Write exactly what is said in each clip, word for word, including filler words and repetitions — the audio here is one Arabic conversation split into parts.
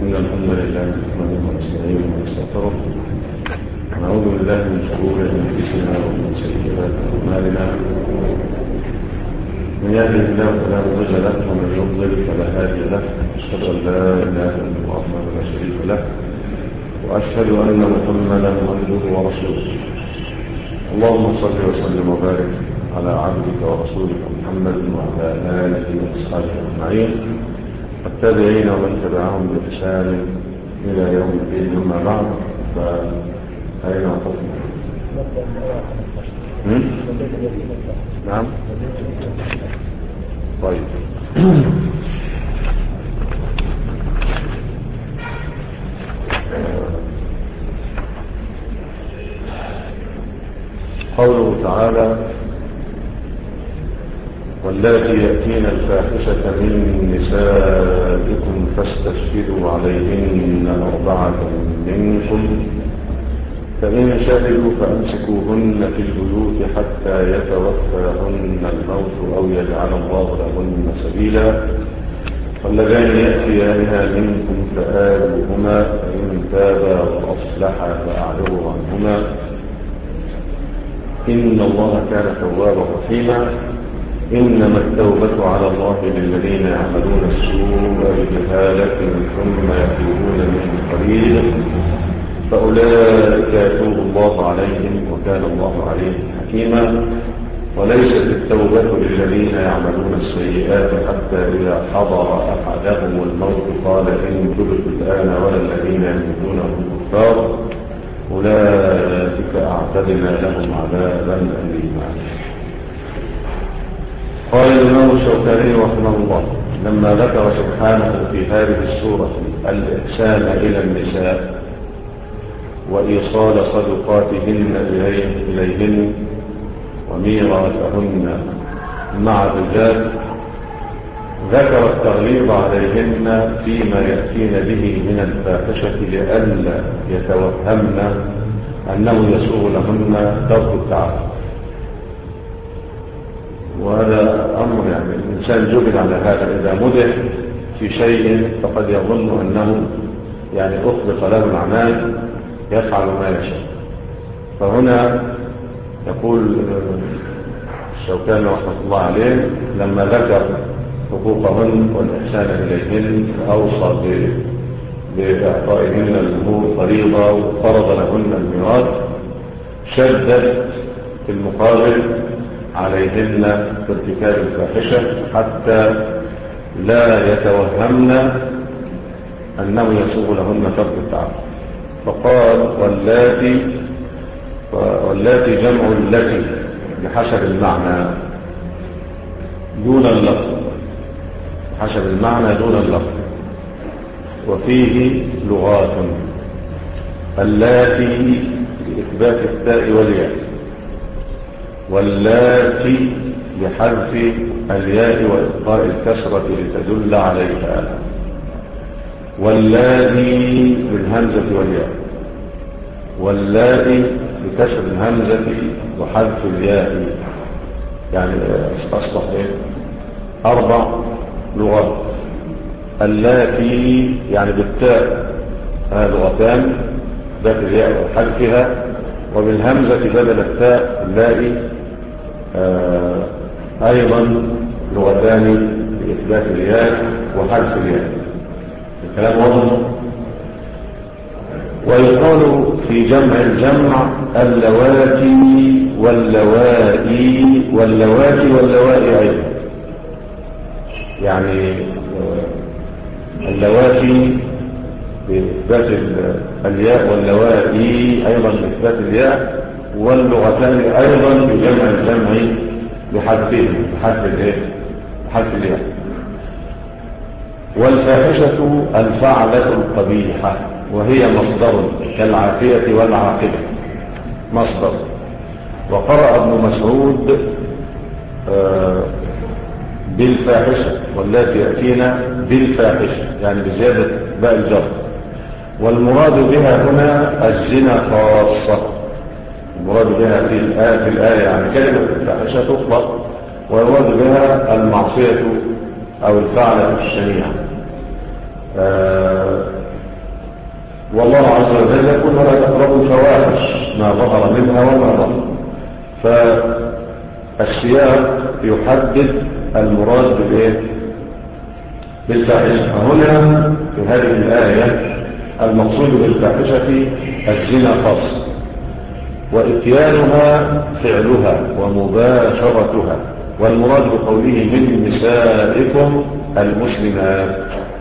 إن الحمد لله نحمده ونستعينه ونستغفره ونعوذ بالله من شرور أنفسنا ومن سيئات أعمالنا. من يهده الله فلا مضل له ومن يضلل فلا هادي له. أشهد أن لا إله إلا الله وحده لا شريك له وأشهد أن محمدا عبده ورسوله. اللهم صل وسلم وبارك على عبدك ورسولك محمد وعلى آله وأصحابه أجمعين التابعين ومن تبعهم بإحسان إلى يوم الدين. أما بعد فأين وقفنا؟ نعم طيب. قوله تعالى: واللاتي يأتين الفاحشة من نسائكم فاستشهدوا عليهن أربعة منكم فإن شهدوا فأمسكوهن في البيوت حتى يتوفاهن الموت أو يجعل الله لهن سبيلا واللذان يأتيانها منكم فآذوهما فإن تابا وأصلحا فأعرضوا عنهما إن الله كان توابا رحيما. إنما التوبة على الله للذين يعملون السوء بجهالة ثم يتوبون من قريب فأولئك يتوب الله عليهم وكان الله عليهم حكيما. وليست التوبة للذين يعملون السيئات حتى إذا حضر أحدهم الموت قال إن تبت الآن ولا الذين يموتون هم كفار أولئك أعتدنا لهم عذابا أليما. قال الإمام الشوكاني رحمه الله: لما ذكر سبحانه في هذه السورة الإحسان إلى النساء وإيصال صدقاتهن إليهن وميراثهن مع الرجال ذكر التغليظ عليهن فيما يأتين به من الفاحشة لئلا يتوهمن أنه يسوغ لهن ترك التعافي. وهذا أمر يعني الإنسان جبل على هذا، إذا مدح في شيء فقد يظن أنه يعني أطلق له العنان يفعل ما يشاء. فهنا يقول الشوكاني رحمة الله عليه لما ذكر حقوقهن والإحسان إليهن أوصى بإعطائهن الأمور فريضة وفرض لهن الميراث، شدد في المقابل عليهن بارتكاب الفاحشة حتى لا يتوهمن أنه يسوغ لهن ترك التعافي. فقال واللاتي واللاتي جمع التي بحسب المعنى دون اللفظ، حسب المعنى دون اللفظ. وفيه لغات: اللاتي بإثبات التاء والياء، واللاتي بحذف الياء وإبقاء الكسرة لتدل عليها، واللاتي بالهمزة والياء، واللاتي بكسر الهمزة وحذف الياء. يعني أصبح إيه؟ أربع لغات. اللاتي يعني بالتاء لغتان، ذات الياء وحذفها، وبالهمزة بدل التاء اللائي آه أيضا لغتان بإثبات الياء وحذف الياء. الكلام واضح. ويقال في جمع الجمع اللواتي واللوائي واللواتي واللوائي أيضا. يعني اللواتي بإثبات الياء واللوائي أيضا بإثبات الياء، واللغتان أيضا بجمع الجمع بحذفهم بحذف الياء بحذف الياء. والفاحشة الفعلة القبيحة وهي مصدر كالعافية والعاقبة مصدر. وقرأ ابن مسعود بالفاحشة واللاتي يأتينا بالفاحشة يعني بزيادة باء الجر. والمراد بها هنا الزنا خاصة، المراد بها في الآية, في الآية يعني كلمة الفاحشة تطلق ويراد بها المعصية أو الفعلة الشنيعة. والله عز وجل يقول ولا تقربوا الفواحش ما ظهر منها وما بطن. فالسياق يحدد المراد بالايه؟ بالفاحشه. فهنا في هذه الايه المقصود بالفاحشه الزنا خاص، واتيانها فعلها ومباشرتها، والمراد بقوله من نسائكم المسلمات،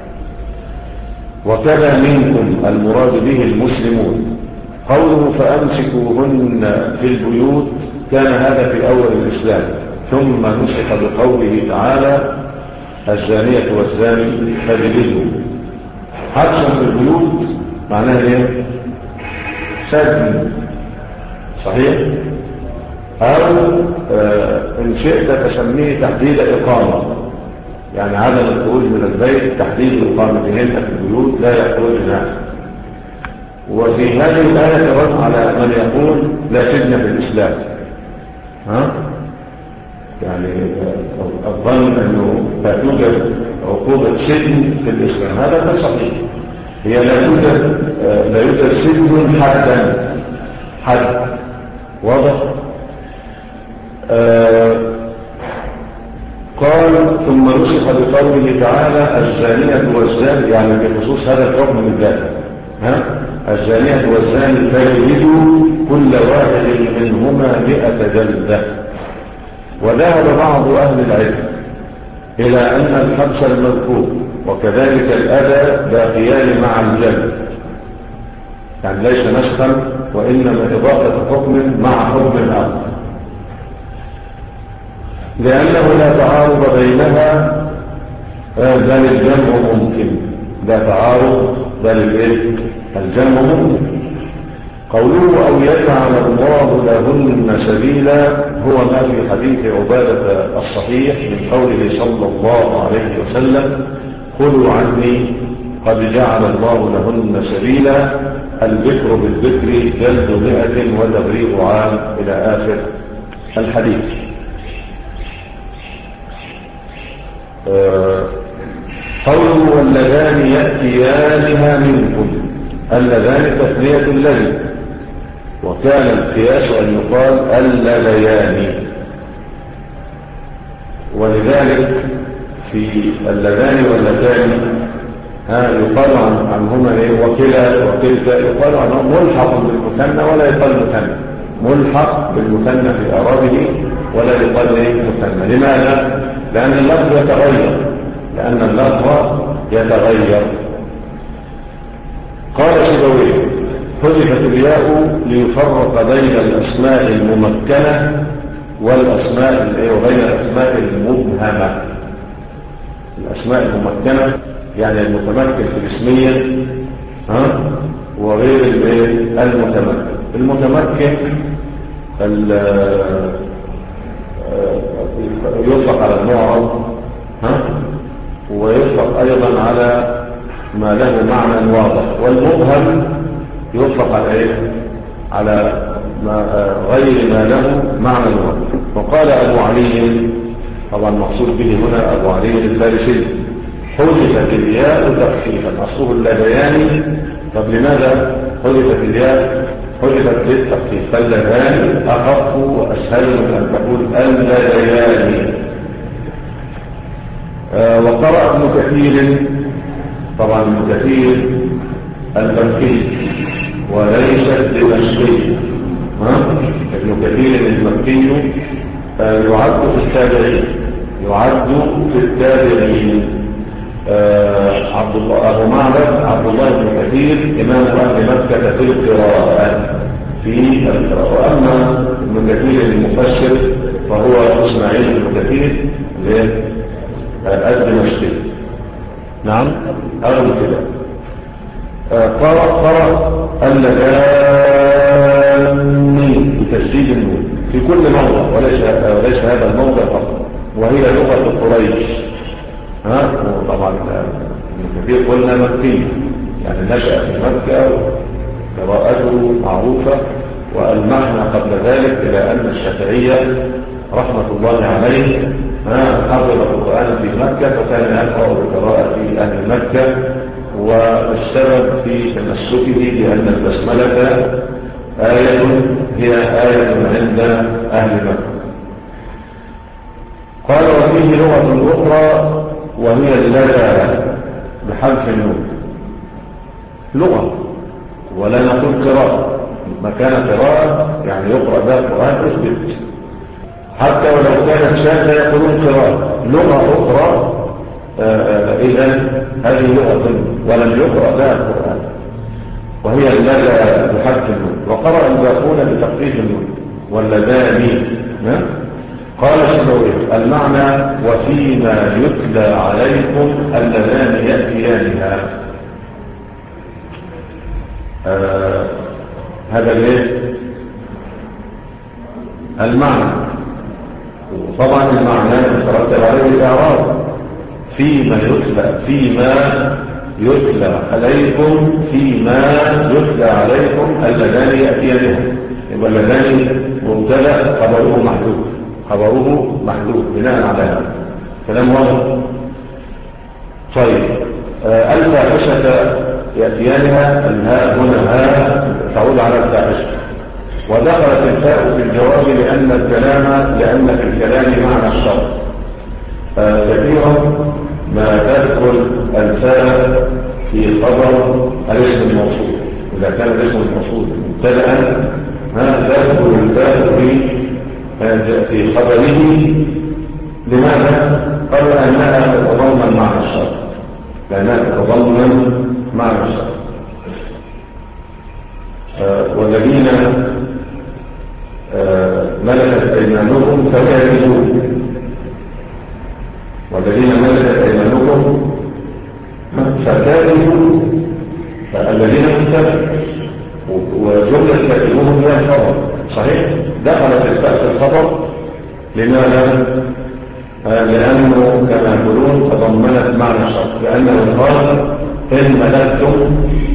وكذا منكم المراد به المسلمون. قوله فأمسكوهن في البيوت كان هذا في أول الإسلام، ثم نسخ بقوله تعالى الزانية والزاني فاجلدوا. حبسا في البيوت معناها ايه؟ سجن، صحيح؟ أو آه إن شئت تسميه تحديد إقامة، يعني عدم الخروج من البيت تحديد الإقامة بهن في البيوت لا يخرجن. وفي هذه الآية رد على من يقول لا سجن في الإسلام، ها؟ يعني الظن أنه لا توجد عقوبة سجن في الإسلام، هذا غير صحيح. هي لا توجد لا يوجد سجن حدا حد واضح. آه قال ثم نسخ بقوله تعالى الزانية والزاني، يعني في خصوص هذا الحكم بالذات، ها؟ الزانية والزاني فاجلدوا كل واحد منهما مئة جلدة. وذهب بعض أهل العلم إلى أن الحبس المذكور وكذلك الأذى باقيان مع الجلد، يعني ليس نسخا وإنما إضافة حكم مع حكم آخر، لأنه لا تعارض بينها، بل الجمع ممكن. لا تعارض بل الجمع ممكن. قوله أو يجعل الله لهن سبيلا هو ما في حديث عبادة الصحيح من قوله صلى الله عليه وسلم خذوا عني قد جعل الله لهن سبيلا، الذكر بالذكر جلد مئة وتغريب عام إلى آخر الحديث. قوله واللذان يأتيانها منكم، اللذان تثنية الذي، وكان القياس أن يقال اللذيان، ولذلك في اللذان واللذان ها يقال عن عنهما ايه وكلا وكلتا، يقال عنهم ملحق بالمثنى ولا يقال مثنى، ملحق بالمثنى في أعرابه ولا يقال ايه مثنى. لماذا؟ لأن اللفظ يتغير، لأن اللفظ يتغير. قال سيبويه حذفت الياء ليفرق بين الأسماء الممكنة والأسماء وبين الأسماء المبهمة. الأسماء الممكنة يعني المتمكن في الاسمية، ها؟ وغير المتمكن. المتمكن يطلق على المعرب، ها؟ ويطلق أيضا على ما له معنى واضح، والمبهم يطلق على ايه؟ على ما غير ما له معنى واضح. وقال أبو علي، طبعا مقصود به هنا أبو علي الفارسي، حذفت الياء تخفيفا، أصله اللذيان. طب لماذا حذفت الياء؟ حذفت للتخفيف، فاللذان أخف وأسهل من أن تقول اللذيان. آه وقرأ ابن كثير، طبعا ابن كثير المكي وليس دمشقي، ابن كثير المكي آه يعد في التابعين، يعد في التابعين. آه عبد الله أبو معبد عبد الله بن كثير إمام أهل مكة في القراءة في القراءة. وأما ابن كثير المفسر فهو إسماعيل بن كثير الدمشقي. نعم أغلب كده. قرأ قرأ اللذان بتشديد النون في كل موضع، وليس وليس هذا الموضع فقط، وهي لغة قريش. ها طبعا ابن كثير قلنا مكي، يعني نشأ في مكة قراءته معروفة. والمعنى قبل ذلك إلى أن الشافعية رحمة الله عليه حفظ القرآن في مكة، فكان يقرأ بقراءة أهل مكة والسبب في تمسكه بأن البسملة آية هي آية عند أهل مكة. قال وفيه لغة أخرى وهي اللدى بحذف النون، لغة ولا نقول قراءة، مكان قراءة يعني يقرأ بها القرآن أثبت، حتى ولو كانت شاذة يقولون قراءة. لغة أخرى إذن هذه لغة ولم يقرأ بها القرآن، وهي اللدى بحذف النون، وقرأ الباقون بتخفيف النون واللذان. قال السبوي المعنى وفيما يتلى عليكم اللذان يأتيانها. آه هذا الايه المعنى، وطبعا المعنى يترتب عليه الإعراب. فيما يتلى فيما يتلى عليكم فيما يتلى عليكم اللذان يأتيانها، يبقى اللذان مبتدأ خبره محذوف، خبره محذوف بناء على هذا كلام واضح. طيب آه الفاحشة يأتيانها، الهاء هنا هاء تعود على الفاحشة، ودخلت الفاء في الجواب لأن الكلام لأن في الكلام معنى الشرط. آه كثيرا ما تدخل الفاء في خبر الاسم الموصول، إذا كان الاسم الموصول مبتدأ تدخل الفاء في في خبره. لماذا؟ قال لأنها تتضمن معنى الشرط، لأنها تتضمن معنى الشرط. آه والذين آه ملكت أيمانهم فكرهوا، والذين ملكت أيمانكم فكرهوا، فالذين مكتبوا وجملة كاتبوهم هي الخبر صحيح، دخلت الفاء في الخبر. لماذا؟ آه لأنه كما يقولون تضمنت معنى الشرط، لأنه قال إن ملكتم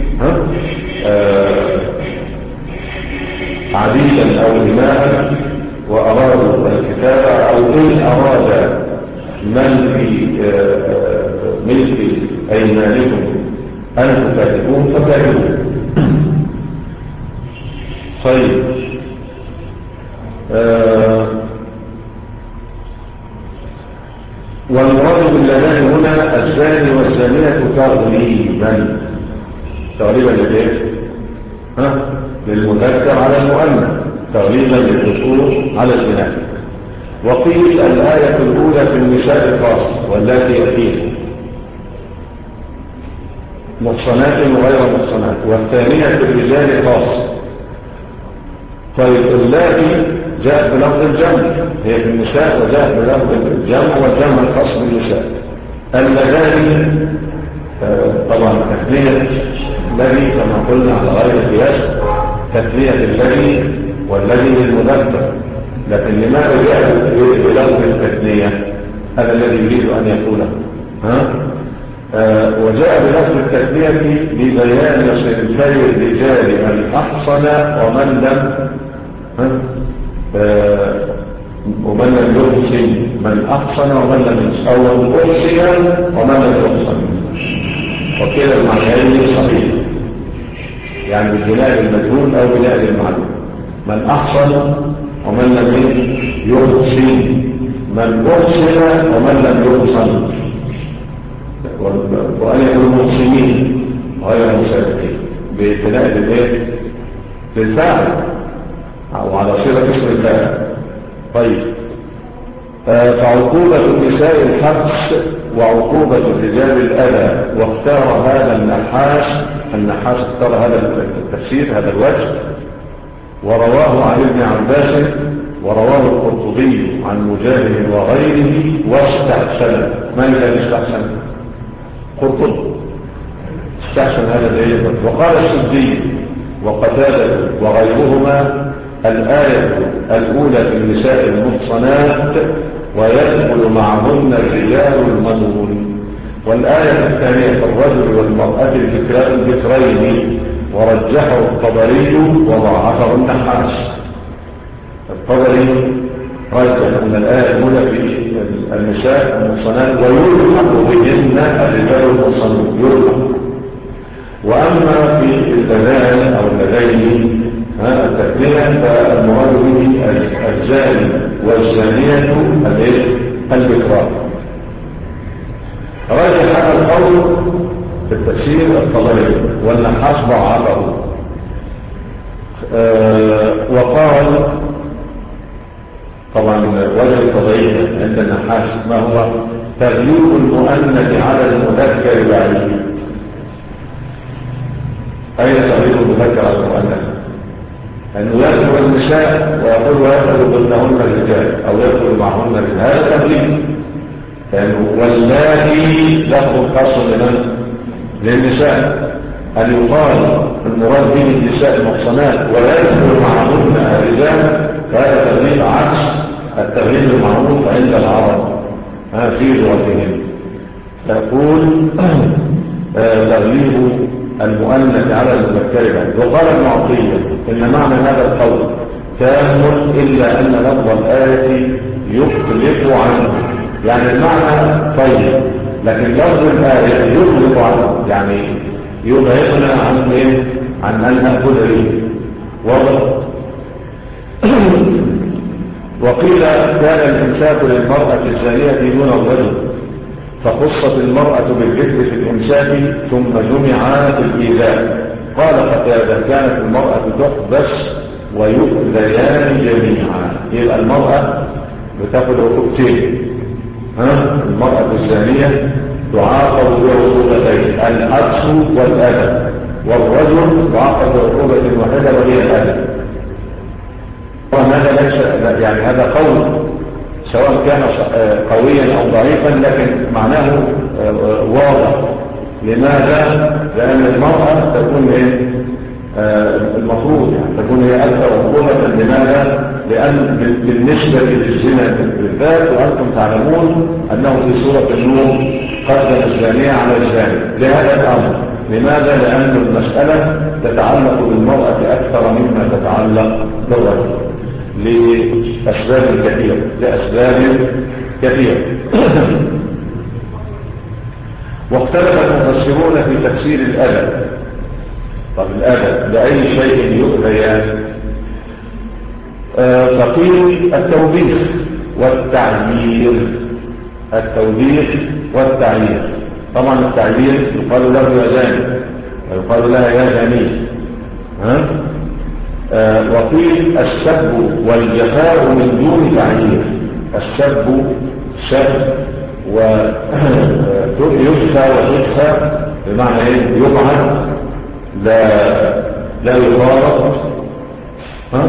آه عبيدا أو إماء وأرادوا الكتابة، أو إن أراد من في ملك أيمانكم أن تكاتبون فكاتبون. طيب آه والمراد باللذان هنا الزاني والزانية تغليبا، تغليبا للإيه؟ ها؟ للمذكر على المؤنث، تغليبا للذكور على الإناث. وقيل الآية الأولى في النساء خاص واللاتي يأتين محصنات وغير محصنات، والثانية في الرجال خاص. طيب اللاتي جاءت بلفظ الجمع، هي في النساء وجاءت بلفظ الجمع والجمع الخاص بالنساء. اللذان طبعا تثنية الذي كما قلنا على غير القياس، تثنية الذي والذي للمذكر، لكن لماذا جاء بلفظ التثنية؟ هذا الذي يريد أن يقوله. ها؟ آه وجاء بلفظ التثنية ببيان صنفي الرجال من أحصن ومن لم آه ومن لم يحصن، من أحصن ومن لم يحصن، أو أحصن ومن لم يحصن، وكلا المعنيين صحيح، يعني بالبناء المجهول أو بناء المعلوم. من أحصن ومن لم يحصن، من أحصن ومن لم يحصن، وأن يكونوا محصنين غير مسابقين ببناء الايه للفاعل أو على صيغة اسم الفاعل. طيب آه فعقوبة النساء الحبس وعقوبة الرجال الأذى، واختار هذا النحاس النحاس اختار هذا التفسير هذا الوجه، ورواه عن ابن عباس ورواه القرطبي عن مجاهد وغيره واستحسن. من الذي استحسن؟ قرطبي استحسن هذا الآية. وقال السدي وقتادة وغيرهما الآية الأولى في النساء المحصنات ويدخل معهن الرجال المذمومون، والآية الثانية في الرجل والمرأة الذكرين، ورجحه الطبري وضعفه النحاس. الطبري رجح أن الآية الأولى في النساء المحصنات ويلحق بهن الرجال المحصنون، يلحق وأما في البنان أو اللذين التكملة فالمراد به الزاني والزانية البكران. رجح هذا القول في التفسير الطبري والنحاس ضعفه. أه وقال طبعا وجه التضعيف عند النحاس ما هو تغليب المؤنث على المذكر بعيد. أين تغليب المذكر على المؤنث؟ أنه يدخل النساء ويقول ويدخل ضمنهن الرجال أو يدخل معهن الرجال، هذا تغليب. واللاتي لفظ خاص لمن؟ للنساء. أن يقال المراد به النساء المحصنات ويدخل معهن الرجال، فهذا تغليب عكس التغليب المعروف عند العرب في لغتهم. تقول تغليب المؤنث على المذكر. وقال ابن عطية إن معنى هذا القول تام إلا أن لفظ الآية يخلف عنه، يعني المعنى طيب لكن لفظ الآية يخلف عنه، يعني يبعدنا عن إيه؟ عن أن نأخذ به واضح. وقيل كان الإمساك للمرأة الزانية دون الرجل، فخصت المرأة بالذكر في الإمساك ثم جمع في الإيذاء. قال قتادة كانت المرأة تحبس ويؤذيان جميعا. يبقى المرأة بتاخد عقوبتين، ها المرأة الزانية تعاقب بعقوبتين، الحبس والأذى، والرجل يعاقب بعقوبة واحدة وهي الأذى. وهذا ليس يعني هذا قول سواء كان قويا أو ضعيفا لكن معناه واضح. لماذا؟ لأن المرأة تكون المفروض يعني تكون هي أكثر عقوبة. لماذا؟ لأن بالنسبة للزنا بالذات وأنتم تعلمون أنه في سورة النور قدم الزانية على الزاني لهذا الأمر. لماذا؟ لأن المسألة تتعلق بالمرأة أكثر مما تتعلق بالرجل لأسباب كثيرة لأسباب كثيرة. واختلف المفسرون في تفسير الأذى. طب الأذى لأي شيء يؤذيان؟ آه فقيل التوبيخ والتعيير. التوبيخ والتعيير. طبعا التعيير يقال له يا زاني ويقال لها يا زاني. ها آه وقيل السب والجفاء من دون تعيير. السب سب ويجفى وتجفى بمعنى ايه؟ يبعد لا لا يغارب، ها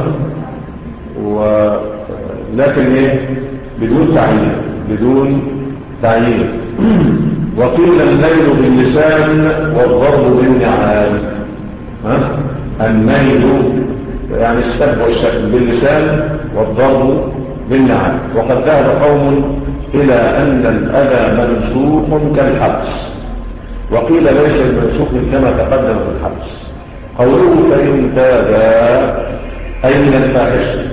ولكن ايه؟ بدون تعيير بدون تعيير. وقيل الميل باللسان والضرب بالنعال. ها الميل يعني السب والشتم باللسان والضرب بالنعال. وقد ذهب قوم إلى أن الأذى منسوخ كالحبس، وقيل ليس المنسوخ كما تقدم في الحبس. قوله فإن تابا أي من الفاحشة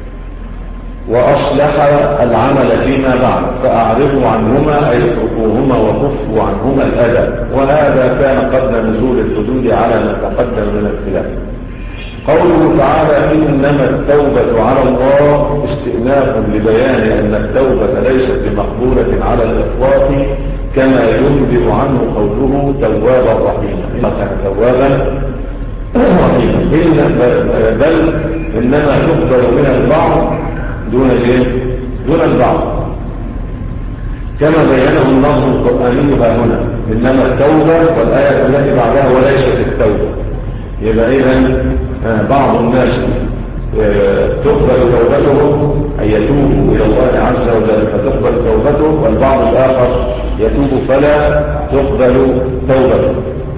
وأصلح العمل فيما بعد فأعرضوا عنهما أي اتركوهما وكفوا عنهما الأذى. وهذا كان قبل نزول الحدود على ما تقدم من الخلاف. قوله تعالى إنما التوبة على الله استئناف لبيان أن التوبة ليست بمقبولة على الإطلاق كما ينبئ عنه قوله توابا رحيما. إنما كان توابا رحيما بل إنما تقبل من البعض دون دون البعض كما بينه النص القرآني ها هنا. إنما التوبة والآية التي بعدها وليست التوبة. يبقى إذن بعض الناس تقبل توبته أي يتوب إلى الله عز وجل فتقبل توبته، والبعض الآخر يتوب فلا تقبل توبته.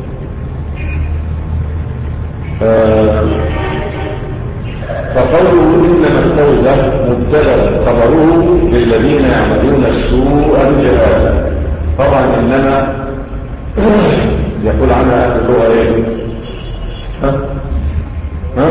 فقوله إنما التوبة مبتدأ خبره للذين يعملون السوء بجهالة. طبعا إنما يقول عنها أهل اللغة إيه؟ ها؟ ها؟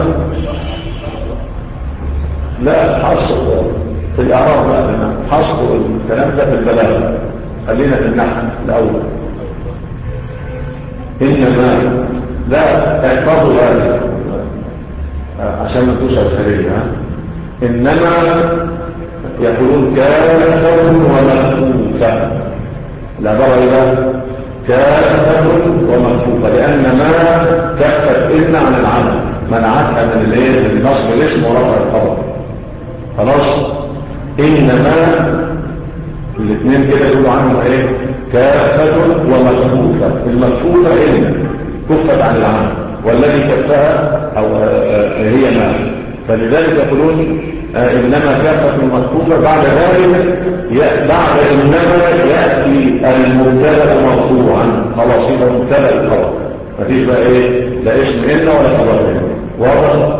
لا حصر في الإعراب لا حصر الكلام ده في البلاغة. خلينا في النحو الأول. إنما احفظوا هذا عشان ما تنتوش أسهلية. إنما يقولون كافة ومخفوفة، العبارة إذا كافة ومخفوفة، لأن ما كفت إن عن العمل منعتها من الايه النصب الاسم ورفع الخبر. خلاص. إنما الاثنين كده يقولوا عنه ايه كافة ومخفوفة. المخفوفة إن كفت عن العمل، والذي كفها أو هي ما، فلذلك يقولون إنما كافة مخفوفة. بعد ذلك بعد إنما يأتي المبتدأ مرفوعا، خلاص يبقى مبتدأ الخبر، مفيش بقى إيه لا اسم إن ولا خبر إن. واضح؟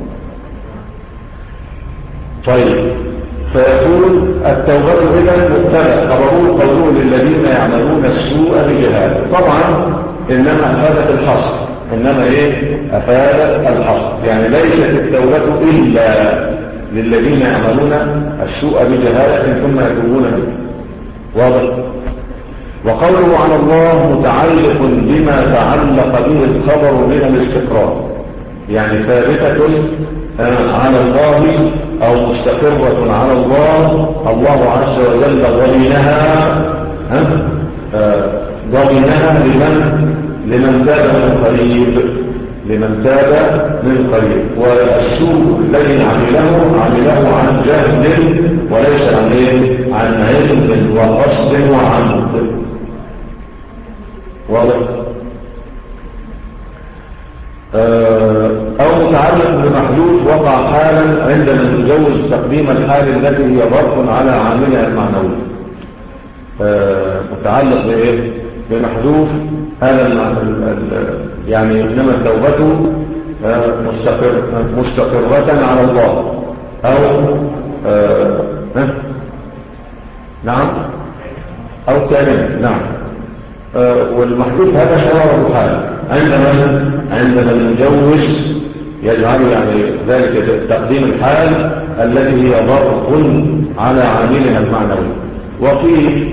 طيب، فيقول التوبة إذا مبتدأ خبره قوله للذين يعملون السوء بجهالة. طبعا إنما أفادت الحصر، إنما إيه أفادت الحصر، يعني ليست التوبة إلا للذين يعملون السوء بجهالة ثم يتوبون منه. واضح؟ وقوله على الله متعلق بما تعلق به الخبر من الاستقرار، يعني ثابتة على الله أو مستقرة على الله. الله عز وجل ضمنها ضمنها لمن لمن تاب من قريب، لمن تاب من قريب. والسوء الذي عمله عمله عن جهل وليس عن ايه عن علم وقصد وعمد. واضح؟ أو متعلق بمحدود وقع حالا عندما نجوز تقديم الحال التي هي ظرف على عاملها المعنوي. متعلق بإيه؟ بمحذوف. هذا يعني إنما التوبة مستقر مستقرة على الله أو آه نعم أو ثانيا نعم. آه والمحذوف هذا شرار الحال عندما عندما نجوز يجعل يعني ذلك تقديم الحال التي هي ظرف على عاملها المعنوي. وقيل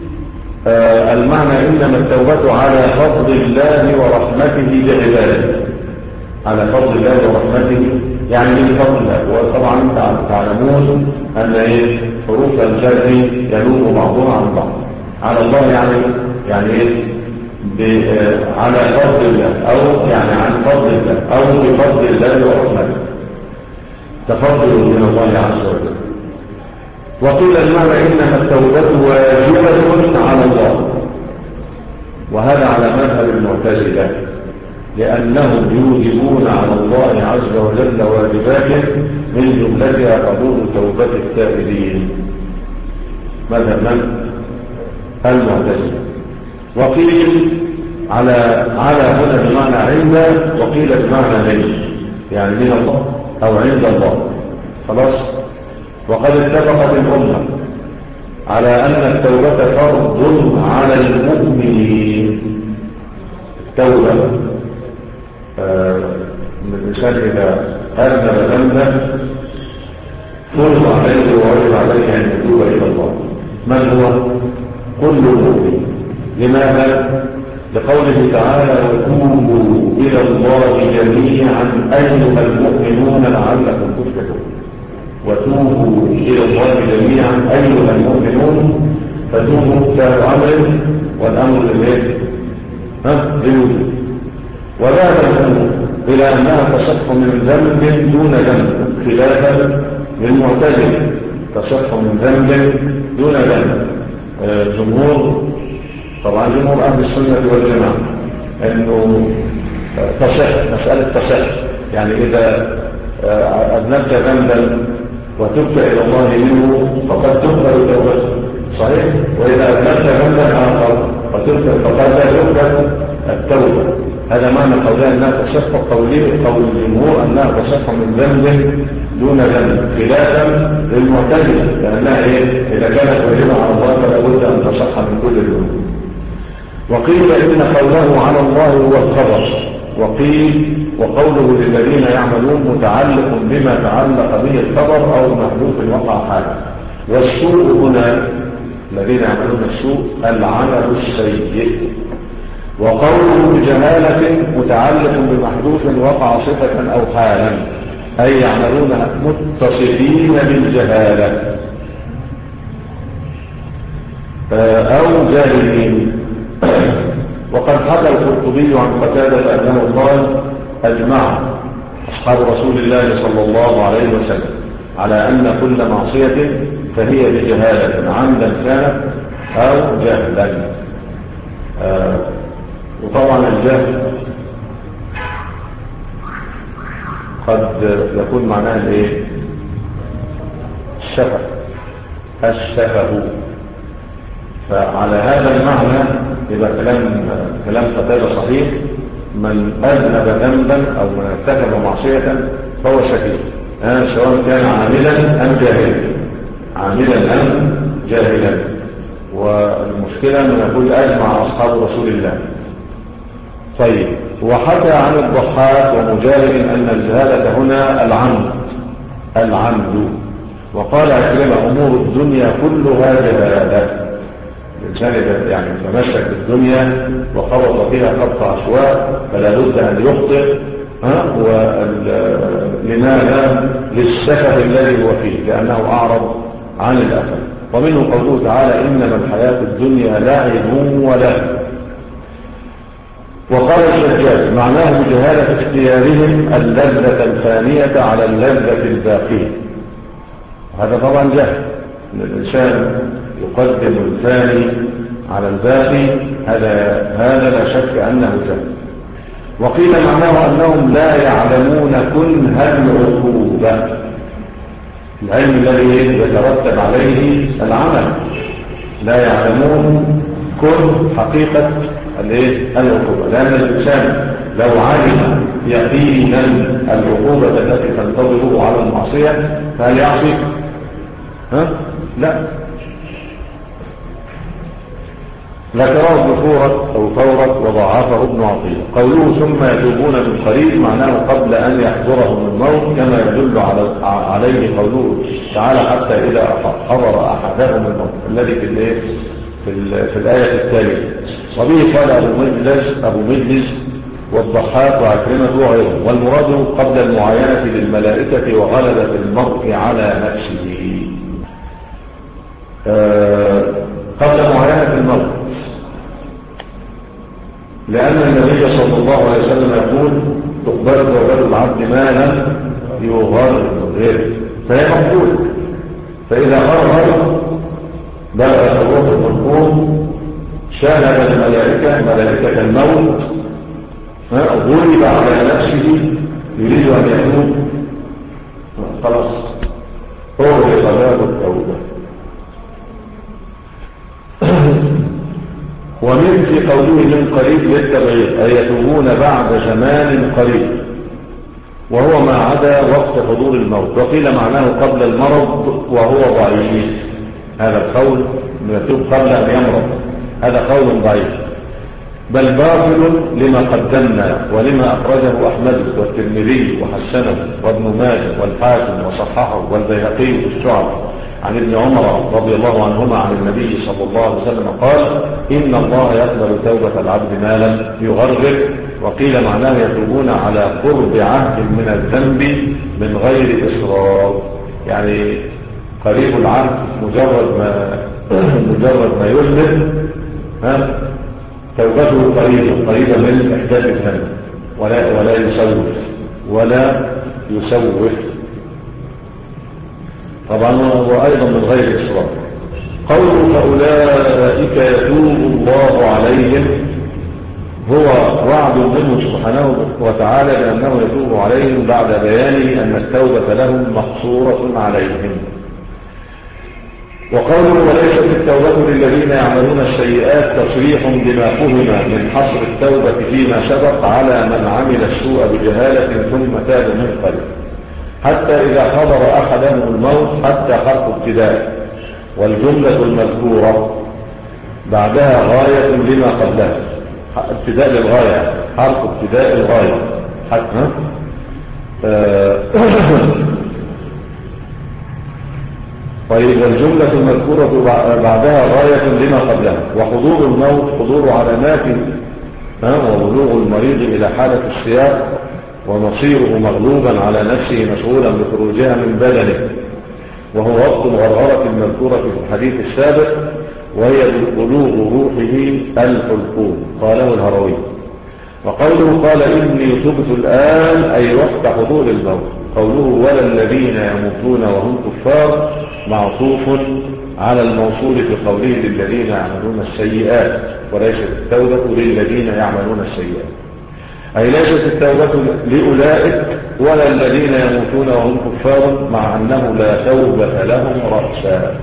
آه المعنى إنما التوبة على فضل الله ورحمته بعباده، على فضل الله ورحمته، يعني من فضل الله. وطبعا تعلمون أن إيه حروف الجر يلوم بعضها عن بعض. على الله يعني يعني إيه على فضل الله، أو يعني عن فضل الله، أو بفضل الله ورحمته، تفضل من الله عز وجل. وقيل المعنى إنما التوبة واجبة على الله، وهذا على مذهب المعتزلة، لأنهم يوجبون على الله عز وجل واجبات من جملتها قبول توبة التائبين. ماذا من؟ المعتزلة. وقيل على على هنا بمعنى عند، وقيل بمعنى ليس، يعني من الله أو عند الله. خلاص. وقد اتفقت الأمة على أن التوبة فرض على المؤمنين. التوبة آه من الإنسان إذا أذنب ذنبا فرض عليه ووجب عليه أن يتوب إلى الله. من هو؟ كل مؤمن. لماذا؟ لقوله تعالى وتوبوا إلى الله جميعا أيها المؤمنون لعلكم تفلحون. وتوبوا إلى الله جميعا أيها المؤمنون، فتوبوا كان أمر والأمر للإيه؟ ها؟ للوجود. ولا تنتهوا إلى أنها تصح من ذنب دون ذنب، خلافا للمعتزلة تصح من ذنب دون ذنب. آه جمهور طبعا جمهور أهل السنة والجماعة أنه تصح، مسألة تصح، يعني إذا أذنبت ذنبا وتبت إلى الله منه فقد تقبل توبته، صحيح؟ وإذا أذنبت ذنبا آخر وتبت فقد لا تقبل التوبة. هذا معنى قولها أنها تصح. قولي قول الجمهور أنها تصح من ذنب دون ذنب، خلافا للمعتزلة، لأنها إيه؟ إذا كانت واجبة على الله فلا بد أن تصح من كل الذنوب. وقيل إن قوله على الله هو الخبر. وقيل وقوله للذين يعملون متعلق بما تعلق به الخبر أو محذوف وقع حاله. والسوء هنا الذين يعملون السوء العمل السيء، وقوله بجهالة متعلق بمحذوف وقع صفة أو حالا، أي يعملون متصفين بالجهالة أو جاهلين. وقد حكى القرطبي عن قتادة أنه قال: أجمع أصحاب رسول الله صلى الله عليه وسلم على أن كل معصية فهي بجهالة عمدا كانت أو جهلا. آه وطبعا الجهل قد يكون معناه الايه؟ الشفه الشفه. فعلى هذا المعنى يبقى كلام كلام قتادة صحيح: من أذنب ذنبا أو من ارتكب معصية فهو شفيه، آه سواء كان عاملا أم جاهلا، عاملا أم جاهلا. والمشكلة أن يقول أجمع أصحاب رسول الله. طيب، وحكى عن الضحاك ومجاهد أن الجهالة هنا العمد العمد وقال عكرمة: أمور الدنيا كلها جهالة. الإنسان يعني تمسك بالدنيا وخبط فيها خبط عشواء فلا بد أن يخطئ. لماذا؟ للسفه الذي هو فيه، لأنه أعرض عن الأثر. ومنه قوله تعالى: إنما الحياة الدنيا لعب ولهو. وقال الشجاج: معناه بجهالة اختيارهم اللذة الفانية على اللذة الباقية. هذا طبعا جهل، ان الانسان يقدم الفاني على الباقي، هذا هذا لا شك انه جهل. وقيل معناه انهم لا يعلمون كنه العقوبة، العلم الذي يترتب عليه العمل، لا يعلمون كن حقيقة العقوبة. لأن الإنسان لو علم يقينا العقوبة التي تنتظره على المعصية فهل يعصي؟ ها؟ لا. ذكره ابن فورة أو فورة وضعفه ابن عطية. قوله ثم يتوبون من قريب معناه قبل أن يحضرهم الموت، كما يدل عليه قوله تعالى: حتى إذا حضر أحدهم الموت، الذي في الايه في, في الآية التالية. وبه قال أبو مجلس أبو مجلس والضحاك وعكرمة وغيره. والمراد قبل المعاينة للملائكة وغلبة المرء على نفسه. آه قبل معاينة المرء، لأن النبي صلى الله عليه وسلم يقول: تقبل توبة العبد ما لم يغرر غيره، فهي مقبولة. فإذا غرر بلغ الروح المنقوم شاهد الملائكة ملائكة الموت غلب على نفسه يريد أن يتوب، خلاص أغلق باب التوبة. ومن في قوله من قريب للتبعيد، أي يتوبون بعد زمان قريب، وهو ما عدا وقت حضور الموت. وقيل معناه قبل المرض وهو ضعيف. هذا القول يتوب قبل أن يمرض، هذا قول ضعيف، بل باطل لما قدمنا ولما أخرجه أحمد والترمذي وحسنه وابن ماجه والحاكم وصححه والبيهقي في الشعب عن ابن عمر رضي الله عنهما عن النبي صلى الله عليه وسلم قال: إن الله يقبل توبة العبد ما لم يغرر. وقيل معناه يتوبون على قرب عهد من الذنب من غير إصرار، يعني قريب العهد مجرد ما مجرد ما يذنب ها توبته قريبة قريبة من إحداث الذنب، ولا ولا يسوف ولا يسوف طبعا، وأيضا من غير إصرار. قوله فأولئك يتوب الله عليهم هو وعد منه سبحانه وتعالى بأنه يتوب عليهم بعد بيانه أن التوبة لهم مقصورة عليهم. وقوله وليست التوبة للذين يعملون السيئات تصريح بما فهم من حصر التوبة فيما سبق على من عمل السوء بجهالة ثم تاب من قلب حتى إذا حضر أحدهم الموت، حتى حرف ابتداء. والجملة المذكورة بعدها غاية لما قبلها، ابتداء للغاية، حرف ابتداء الغاية حتى طيب. والجملة المذكورة بعدها غاية لما قبلها. وحضور الموت حضور علامات وبلوغ المريض إلى حالة السياق ومصيره مغلوبا على نفسه مشغولا بخروجها من بدنه، وهو وقت الغرغرة المذكورة في الحديث السابق، وهي بلوغ روحه الحلقوم. قاله الهروي. وقوله قال إني تبت الآن أي وقت حضور الموت. قوله ولا الذين يموتون وهم كفار معطوف على الموصول في قوله للذين يعملون السيئات، وليست التوبة للذين يعملون السيئات، أي ليست التوبة لأولئك ولا الذين يموتون وهم كفار، مع أنه لا توبة لهم رأسا،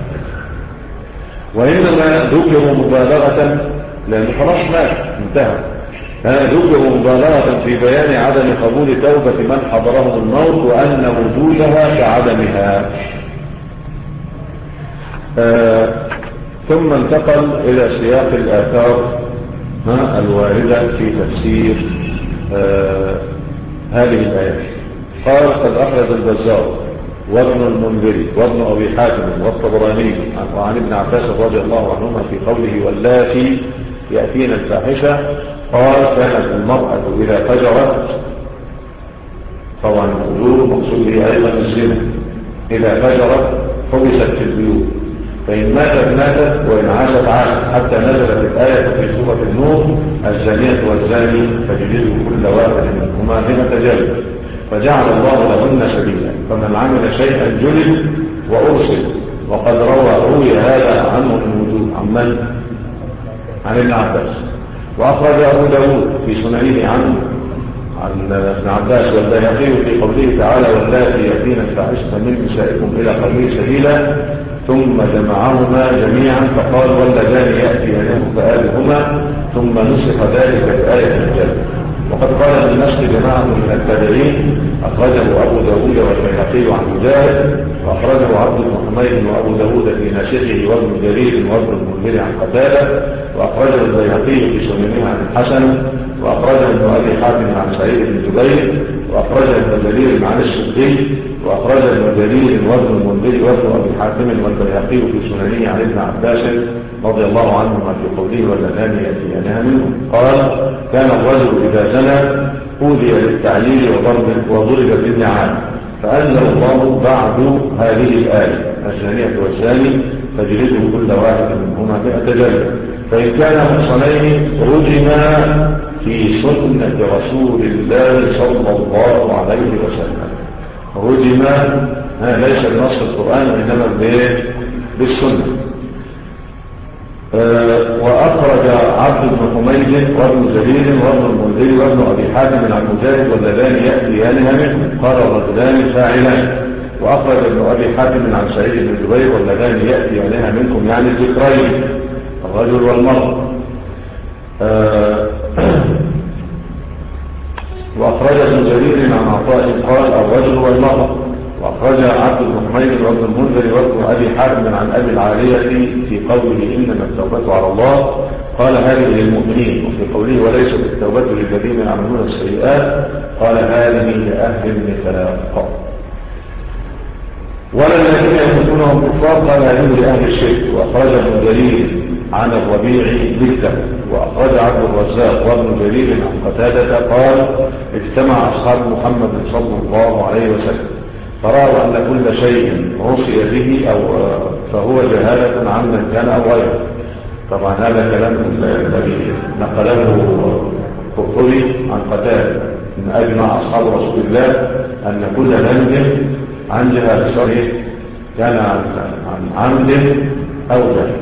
وإنما ذكروا مبالغة لأن خلاص مات انتهى. ذكروا مبالغة في بيان عدم قبول توبة من حضرهم الموت، وأن وجودها كعدمها. آه ثم انتقل إلى سياق الآثار الواردة في تفسير آه هذه الآيات. قال قد أخرج البزار وابن المنذري وابن أبي حاتم والطبراني وعن ابن عباس رضي الله عنهما في قوله واللاتي يأتين الفاحشة، قال كانت المرأة إذا فجرت، طبعا الفجور مقصود به أيضا الزنا، إذا فجرت حبست في البيوت، فإن ماتت ماتت وإن عاشت عاشت، حتى نزلت الآية في سورة النور الزانية والزاني فجلدوا كل واحد منهما مئة جلدة، فجعل الله لهن سبيلا، فمن عمل شيئا جلد وأرسل. وقد روى روي هذا عنه الوجود عمن عن ابن عباس. وأخرج أبو داود في سننه عنه عن ابن عباس والبيهقي في قوله تعالى واللاتي يأتين الفاحشة من نسائكم إلى قوله سبيلا، ثم جمعهما جميعا فقال واللذان يأتيانه فآلهما، ثم نسخ ذلك بآية الجنة. وقد قال ابن مسعود جماعة من التابعين أخرجه أبو داود والبيهقي عن مجاهد، وأخرجه عبد بن حميد وأبو داود في ناسخه وابن جرير وابن المنذر عن قتادة، وأخرجه البيهقي في سننه عن الحسن، وأخرجه ابن أبي حاتم عن سعيد بن جبير، وأخرجه ابن جرير عن السدي، وأخرجه ابن جرير وابن المنذر وابن أبي حاتم والبيهقي في سننه عن ابن عباس رضي الله عنهما في قوله واللذان يأتيانها منه. قال كان الرجل إذا زنى أوذي للتعليل وضرب وضرب بالنعال، فأنزل الله بعد هذه الآية الزانية والزاني فجلدوا كل واحد منهما مئة جلدة، فإن كان محصنين رجما في سنة رسول الله صلى الله عليه وسلم. رجما ليس بنص القرآن وإنما بالسنة. أه وأخرج عبد بن حميد وابن جرير وابن المنذر وابن أبي حاتم عن مجاهد واللذان يأتيانها منه، قال الرجلان فاعلان. وأخرج ابن أبي حاتم عن سعيد بن جبير واللذان يأتيانها منكم يعني الذكرين الرجل والمرأة. أه وأخرج ابن جرير عن عطاء قال الرجل والمرأة. وأخرج عبد بن حميد وابن المنذر وابن أبي حاتم عن أبي العالية في قوله إنما التوبة على الله، قال هذه للمؤمنين، وفي قوله وليست التوبة للذين يعملون السيئات قال هذه لأهل النفاق. ولا الذين يموتونهم كفار قال هذه لأهل الشرك. وأخرج ابن جرير عن الربيع مثله. وأخرج عبد الرزاق وابن جرير عن قتادة قال اجتمع أصحاب محمد صلى الله عليه وسلم فرأوا أن كل شيء رصي به أو فهو جهالة عمن كان أو غيره. طبعا هذا كلام الذي نقله قرطبي عن قتادة إن أجمع أصحاب رسول الله أن كل ذنب عن جهالة صحيح كان عن عمد أو جهل.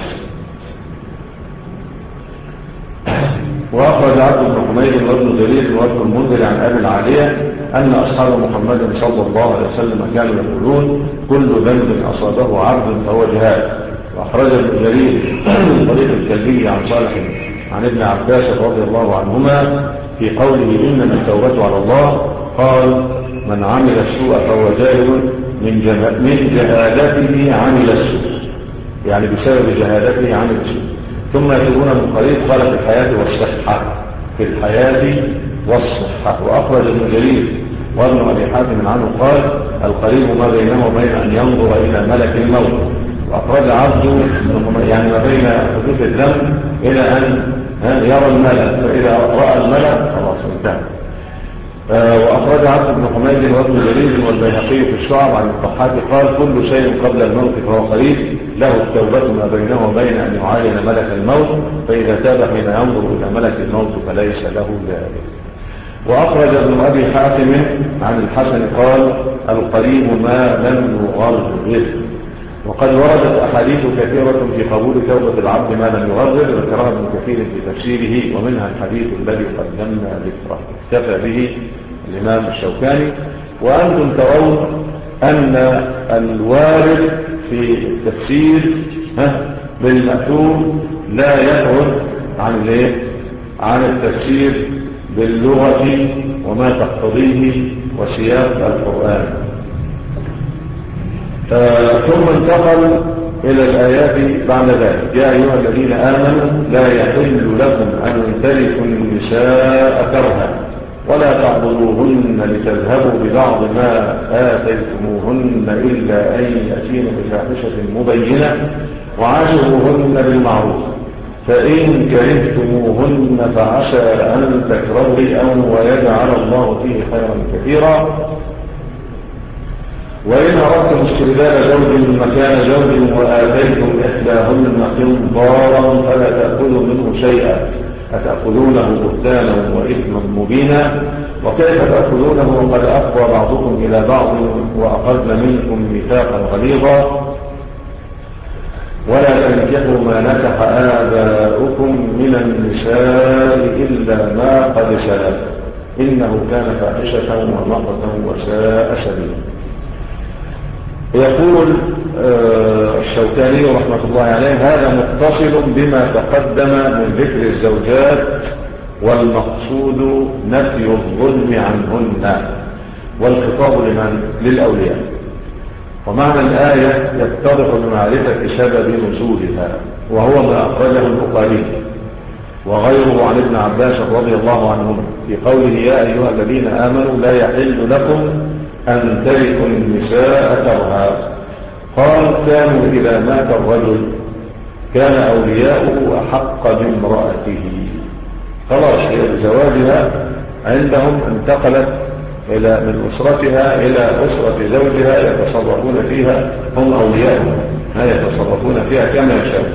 وأخرج عبد بن حميد وابن جرير وابن المنذر عن أبي العالية أن أصحاب محمد صلى الله عليه وسلم كانوا يقولون كل ذنب أصابه عبد فهو جهاد. وأخرج ابن جرير من طريق الكلبي عن صالح عن ابن عباس رضي الله عنهما في قوله إنما التوبة على الله، قال من عمل السوء فهو جاهل من, من جهادته عمل السوء، يعني بسبب جهادته عمل السوء، ثم يتوبون من قريب. قال في الحياة والصحة في الحياة والصحة. وأخرج ابن جرير وابن أبي حاتم عنه قال القريب ما بينه وبين أن ينظر إلى ملك الموت. وأخرج عبد يعني ما بين حدوث الذنب إلى أن يرى الملك، فإذا رأى الملك خلاص انتهى. آه وأخرج عبد بن حميد وابن جرير والبيهقي في الشعب عن الضحاك قال كل شيء قبل الموت فهو قريب، له التوبة ما بينه وبين أن يعاين ملك الموت، فإذا تاب حين ينظر إلى ملك الموت فليس له ذلك. وأخرج ابن أبي حاتم عن الحسن قال القريب ما لم يغرر. وقد وردت أحاديث كثيرة في قبول توبة العبد ما لم يغرر، ذكرها ابن كثير في تفسيره، ومنها الحديث الذي قدمنا ذكره اكتفى به الإمام الشوكاني. وأنتم ترون أن الوارد في التفسير بالمأثور لا يخرج عن عن التفسير باللغة وما تقتضيه وسياق القرآن. آه ثم انتقل إلى الآيات بعد ذلك. يا أيها الذين آمنوا لا يحل لكم أن ترثوا النساء كرها ولا تعضلوهن لتذهبوا ببعض ما آتيتموهن إلا أن يأتين بفاحشة مبينة وعاشروهن بالمعروف، فإن كرهتموهن فعسى أن تكرهوا شيئا ويجعل الله فيه خيرا كثيرا. وإن أردتم استبدال زوج مكان زوج وآتيتم إحداهن قنطارا فلا تأكلوا منه شيئا أتأكلونه بهتانا وإثما مبينا، وكيف تأكلونه وقد أفضى بعضكم إلى بعض وأخذن منكم ميثاقا غليظا. ولا تنكحوا ما نكح آباؤكم من النساء إلا ما قد سلف إنه كان فاحشة ومقتا وساء سبيلا. يقول الشوكاني رحمة الله عليه هذا متصل بما تقدم من ذكر الزوجات، والمقصود نفي الظلم عنهن، والخطاب لمن؟ للأولياء. ومعنى الآية يتضح بمعرفة سبب نزولها، وهو ما أخرجه البخاري وغيره عن ابن عباس رضي الله عنهما في قوله يا أيها الذين آمنوا لا يحل لكم أن ترثوا النساء كرها. قال كانوا إذا مات الرجل كان أولياؤه أحق بامرأته، خلاص زواجها عندهم انتقلت إلى من أسرتها إلى أسرة زوجها يتصرفون فيها، هم أولياؤها يتصرفون فيها كما يشاءون.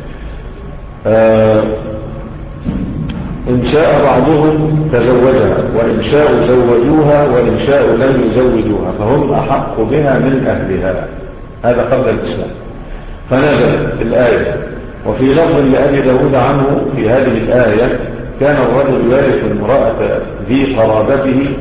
آه إن شاء بعضهم تزوجها وإن شاءوا زوجوها وإن شاءوا لم يزوجوها، فهم أحق بها من أهلها. هذا قبل الإسلام. فنزلت الآية. وفي لفظ لأبي داود عنه في هذه الآية كان الرجل يرث امرأة ذي قرابته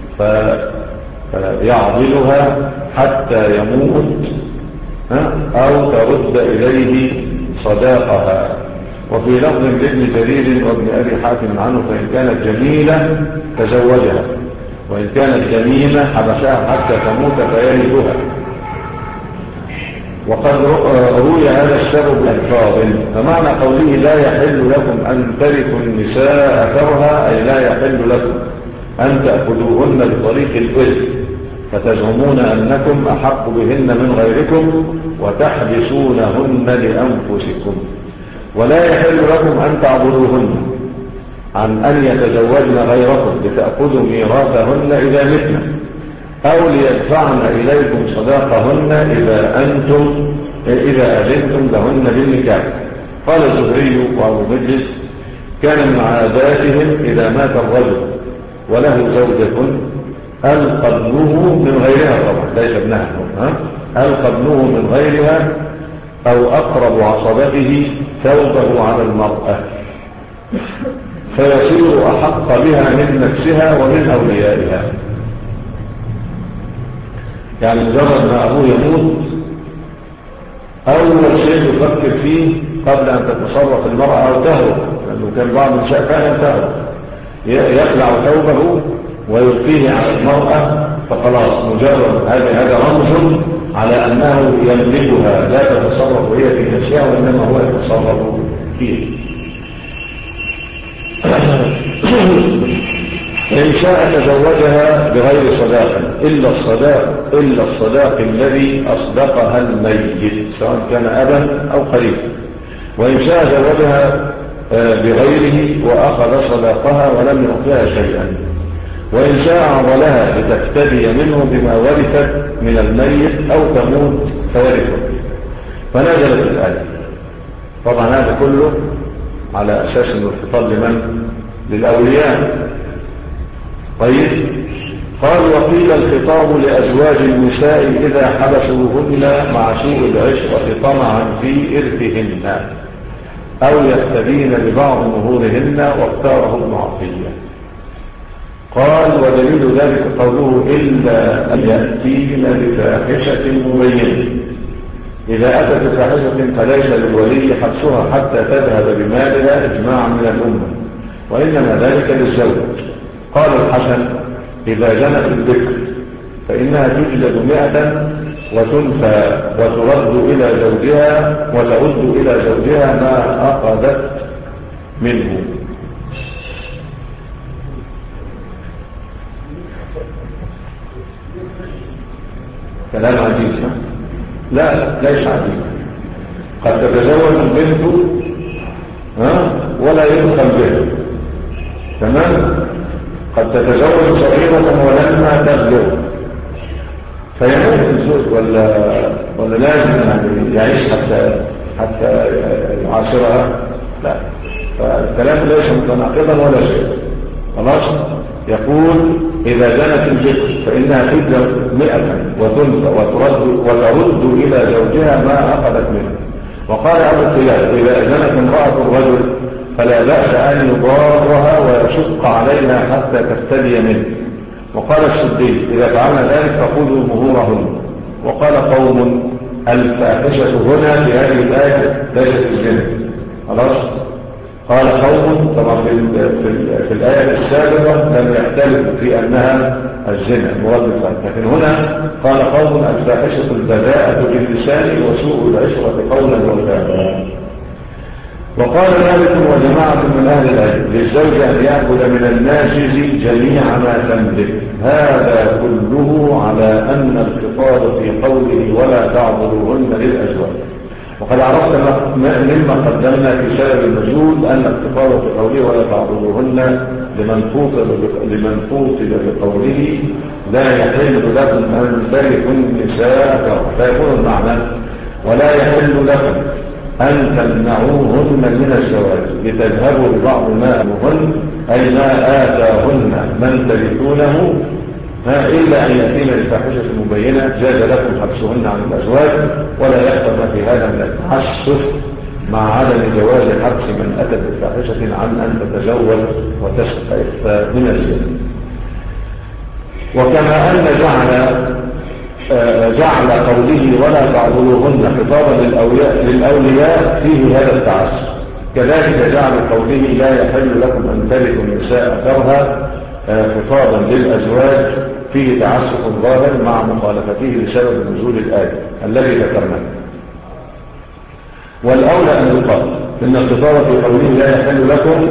فيعضلها حتى يموت أو ترد إليه صداقها. وفي لفظ لابن جرير وابن أبي حاتم عنه فإن كانت جميلة تزوجها وإن كانت جميلة حبسها حتى تموت فيلدها. وقد روي هذا السبب بألفاظ، فمعنى قوله لا يحل لكم أن ترثوا النساء كرها أي لا يحل لكم أن تأخذوهن بطريق الإرث فتزعمون أنكم أحق بهن من غيركم وتحبسونهن لأنفسكم. ولا يحل لكم أن تعضلوهن عن أن يتزوجن غيركم لتأخذوا ميراثهن إذا متن أو ليدفعن إليكم صداقهن إذا أنتم إذا أذنتم لهن بالنكاح. قال الزهري وأبو مجلس كان من عاداتهم إذا مات الرجل وله زوجة ألقى ابنه من غيرها، طبعا ليس ابنها، ألقى ابنه من غيرها أو أقرب عصبته ثوبه على المرأة فيصير أحق بها من نفسها ومن أوليائها. يعني مجرد ما أبوه يموت أول شيء يفكر فيه قبل أن تتصرف المرأة أو تهرب، لأنه كان بعض النساء فعلا تهرب، يخلع ثوبه ويلقيه على المرأة فخلاص مجرد هذا هذا رمز على أنه يملكها، لا تتصرف هي في نفسها وإنما هو يتصرف فيه. إن شاء تزوجها بغير صداق إلا الصداق إلا الصداق الذي أصدقها الميت سواء كان أبا أو قريب. وإن شاء زوجها بغيره وأخذ صداقها ولم يعطيها شيئا، وإن شاء عضلها لتفتدي منه بما ورثت من الميت أو تموت فيرثه. فنزلت الآية. طبعا هذا كله على أساس أنه الخطاب لمن؟ للأولياء. طيب، قال وقيل الخطاب لأزواج النساء إذا حبسوهن مع سوء العشرة طمعا في إرثهن أو يفتدين ببعض مهورهن، واختاره ابن عطية. قال ودليل ذلك قوله إلا أن يأتين بفاحشة مبينة. إذا أتت بفاحشة فليس للولي حبسها حتى تذهب بمالها إجماعا من الأمة، وإنما ذلك للزوج. قال الحسن إذا جنت البكر فإنها تجلد مئة وتنفى وترد إلى زوجها وترد إلى زوجها ما أخذت منه. كلام عجيب. لا، ليس عجيب. قد تتزوج البنت ها ولا يدخل بها، تمام؟ قد تتزوج صغيرة ولما تبلغ فيموت الزوج، ولا ولا لازم يعني يعيش حتى حتى يعاشرها؟ لا، فالكلام ليس متناقضا ولا شيء. خلاص. يقول إذا جنت البكر فإنها تجلد مئة وتنفى وترد وترد إلى زوجها ما أخذت منه. وقال أبو الخلاف إذا جنت امرأة الرجل فلا بأس أن يضارها ويشق عليها حتى تفتدي منه. وقال السدي إذا فعلنا ذلك فخذوا مهورهن. وقال قوم الفاحشة هنا في هذه الآية ليست الزنا. خلاص. قال قوم طبعا في, في, في الآية السابقة لم يختلفوا في أنها الزنا المراد بالفعل، لكن هنا قال قوم الفاحشة البذاءة باللسان وسوء العشرة قولا وفعلا. وقال مالك وجماعة من أهل العلم للزوج أن يأخذ من الناشز جميع ما تملك. هذا كله على أن الخطاب في قوله ولا تعضلوهن للأزواج. وقد عرفت مما قدمنا في سبب النزول أن الخطاب في قوله ولا تعضلوهن لمن فوصل بقوله لا يحل لكم أن ترثوا النساء، فيكون المعنى ولا يحل لكم أن تمنعوهن من الزواج لتذهبوا ببعض ما أمهن أي ما آتاهن من ترثونه، إلا أن يأتين بفاحشة مبينة جاز لكم حبسهن عن الأزواج، ولا يحصل ما في هذا من التعسف مع عدم جواز حبس من أتت بفاحشة عن أن تتزوج وتستعف من الزنا. وكما أن جعل جعل قوله ولا تعضلوهن خطابا للأولياء, للأولياء فيه هذا التعسف، كذلك جعل قوله لا يحل لكم أن ترثوا النساء كرها خطابا للأزواج فيه تعسف ظاهر مع مخالفته لسبب نزول الآية الذي ذكرناه. والأولى أن يقال إن الخطاب في قوله لا يحل لكم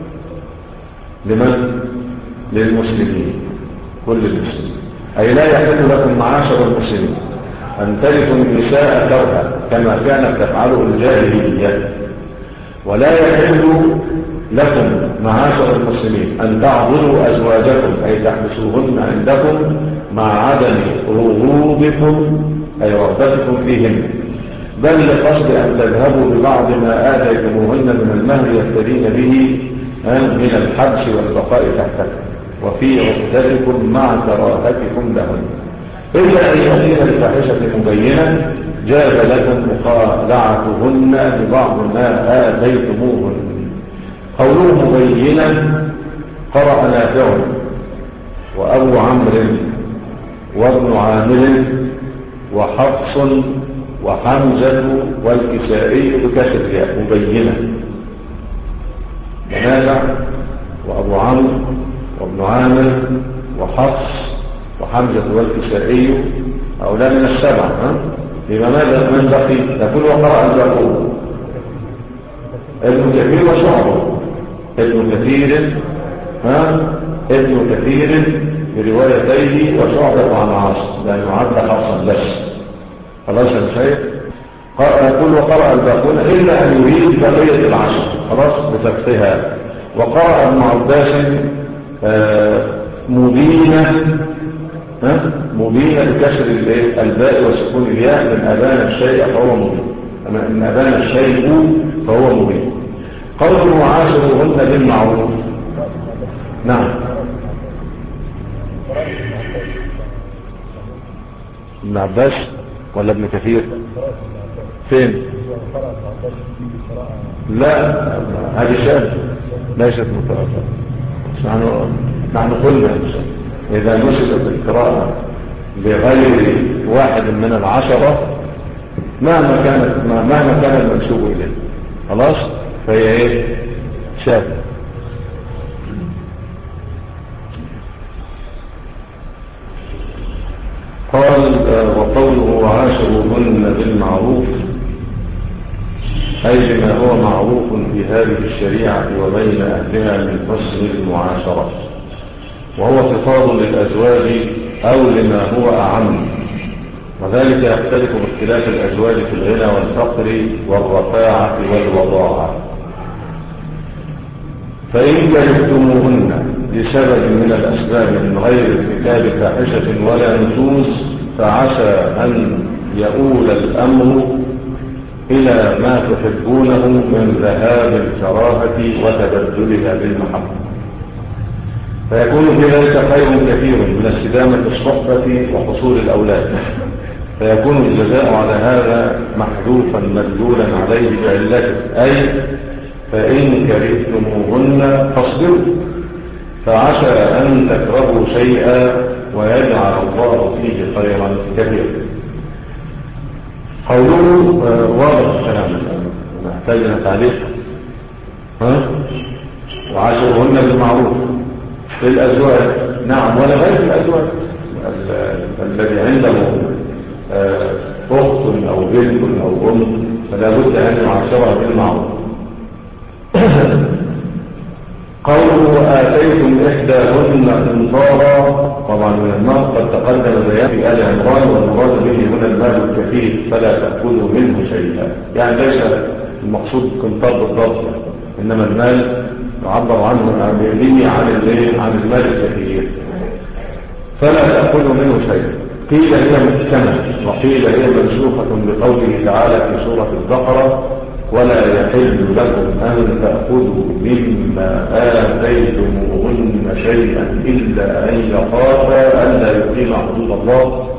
لمن؟ للمسلمين، كل المسلمين، أي لا يحل لكم معاشر المسلمين أن ترثوا النساء كرها كما كانت تفعله الجاهلية، ولا يحل لكم معاشر المسلمين أن تعضلوا أزواجكم أي تحبسوهن عندكم مع عدم رغوبكم أي رغبتكم فيهن، بل لقصد أن تذهبوا ببعض ما آتيتموهن من المهر يفتدين به من الحبس والبقاء تحتكم وفي عقدتكم مع كراهتكم لهن، إلا أن يأتين بفاحشة مبينة جاز لكم مخالعتهن ببعض ما آتيتموهن. قوله مبينا قرأ نافع وأبو عمرو وابن عامر وحفص وحمزة والكسائي بكسر الياء مبينة. نافع وأبو عمرو وابن عامر وحفص وحمزة والكسائي هؤلاء من السبعة. لما ماذا من بقي؟ نقول وقرأ الباقون ابن كثير وشعبه، ابن كثير ها ابن كثير بروايتيه وشعبه عن عاصم لأنه عد حفصا بس. خلاص يا شيخ. يقول وقرأ الباقون إلا أن يريد بقية العشر خلاص بفتحها. وقرأ ابن عباس مبينة مبينة بكسر الباء وسكون الياء من أبان الشيء فهو مبين، من أبان الشيء فهو مبين. قوله وعاشروهن بالمعروف. نعم. ابن عباس ولا ابن كثير؟ فين؟ لا هذه شاذة ليست متواترة. نحن نحن قلنا إذا نسبت القراءة بغير واحد من العشرة مهما كانت مهما كان المنسوب إليه خلاص فهي ايه؟ شاذة. قال وقوله وعاشروهن بالمعروف أي بما هو معروف في هذه الشريعة وبين أهلها من حسن المعاشرة، وهو خطاب للأزواج أو لما هو أعم، وذلك يختلف باختلاف الأزواج في الغنى والفقر والرفاعة والوضاعة. فإن كرهتموهن لسبب من الأسباب من غير ارتكاب فاحشة ولا نشوز فعسى أن يؤول الأمر إلى ما تحبونه من ذهاب الكراهة وتبدلها بالمحبة، فيكون في ذلك خير كثير من استدامة الصحبة وحصول الأولاد، فيكون الجزاء على هذا محذوفا مدلولا عليه بعلته، أي فإن كرهتموهن فاصبروا فعسى أن تكرهوا شيئا ويجعل الله فيه خيرا كثيرا. قوله واضح الكلام نحتاج تعليق ها وعاشروهن بالمعروف في الأزواج. نعم ولا غير الأزواج الذي عنده أخت أو بنت أو أم فلا بد أن يعاشرها بالمعروف. قوله آتيتم إحداهن قنطارا طبعا من المال قد تقدم بيان في آل عمران والمراد به هنا المال الكثير فلا تأخذوا منه شيئا، يعني ليس المقصود قنطار بالضبط إنما المال يعبر عنه عن عن المال الكثير فلا تأخذوا منه شيئا. قيل هي محكمة وقيل هي منسوخة بقوله تعالى في سورة البقرة ولا يحل لكم أن تأخذوا مما آتيتموهن شيئا إلا أن يخافا ألا يقيم حدود الله،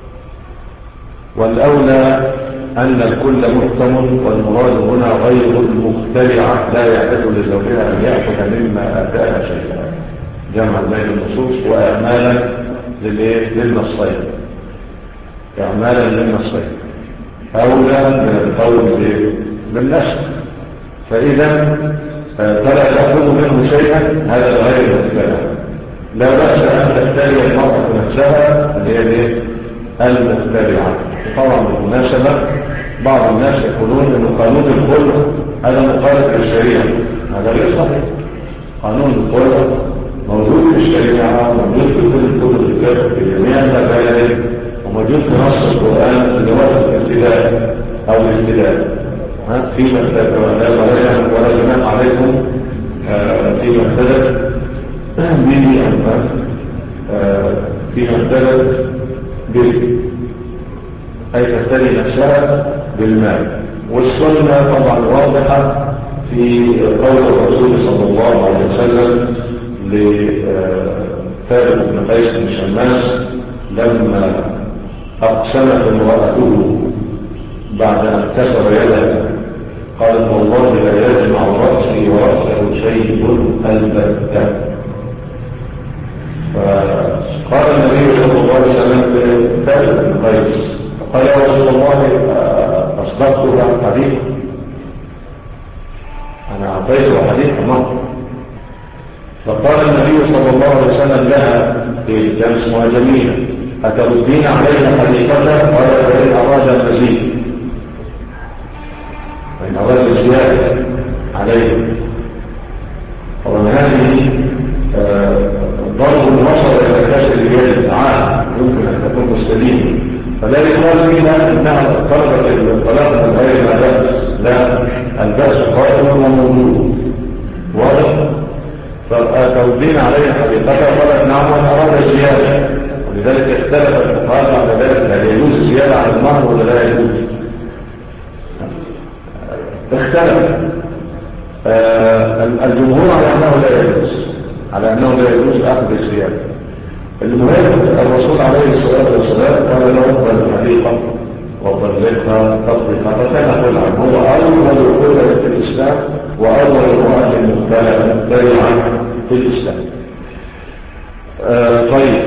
والأولى أن الكل محكم والمراد هنا غير المخترعة لا يحل لزوجها أن يأخذ مما آتاها شيئا، جمع بين النصوص وأعمالا للنصين إعمالا للنصين أولى من القول بالنسخ، فإذا فلا تأخذ منه شيئا هذا غير المخترع. لا بأس أن تخترع المرأة نفسها اللي هي المخترعة. طبعا بالمناسبة بعض الناس يقولون أن قانون الخلق هذا مخالف للشريعة، هذا غير صحيح. قانون الخلق موجود في الشريعة وموجود في كل الكتب الفقه في جميع المبادئ وموجود في نص القرآن اللي هو الابتداء أو الابتداء فيما ابتدت ولا جناح عليكم فيما ابتدت به فيما ابتدت به أي تفتري نفسها بالمال. والسنة طبعا واضحة في قول الرسول صلى الله عليه وسلم لثابت بن قيس بن شماس لما أقسمت امرأته بعد أن كسر يده قالت والله لا يجمع رأسي ورأسه شيء البتة. فقال النبي صلى الله عليه وسلم لثابت بن قيس قال يا رسول الله أصدقت عن حديث أنا أعطيته حديث مرة. فقال النبي صلى الله عليه وسلم لها في كان اسمها جميلة أتردين علينا حديثتها؟ قال فإن أراد المزيد وإن أراد الزيادة عليه. طبعا هذه ضرب البصر إلى كسر اليد عام يمكن أن تكون مستديمة فلا يقال فيها انها طلبت الطلاق من غير ما بأس، لا، البأس قائم وموجود واضح. فتوزين عليه حقيقتها قالت نعم وانا اراد الزياده، ولذلك اختلف الفقهاء بعد ذلك هل يجوز الزياده على المهر ولا لا يجوز. اختلف آه الجمهور على انه لا يجوز، على انه لا يجوز اخذ الزياده. المهم الرسول عليه الصلاه والسلام قال له اقبل الحقيقه وطلقها تطلقها، فكان قلعا هو اول قلعه في الاسلام واول امراه مبتلعه في الاسلام. آه طيب،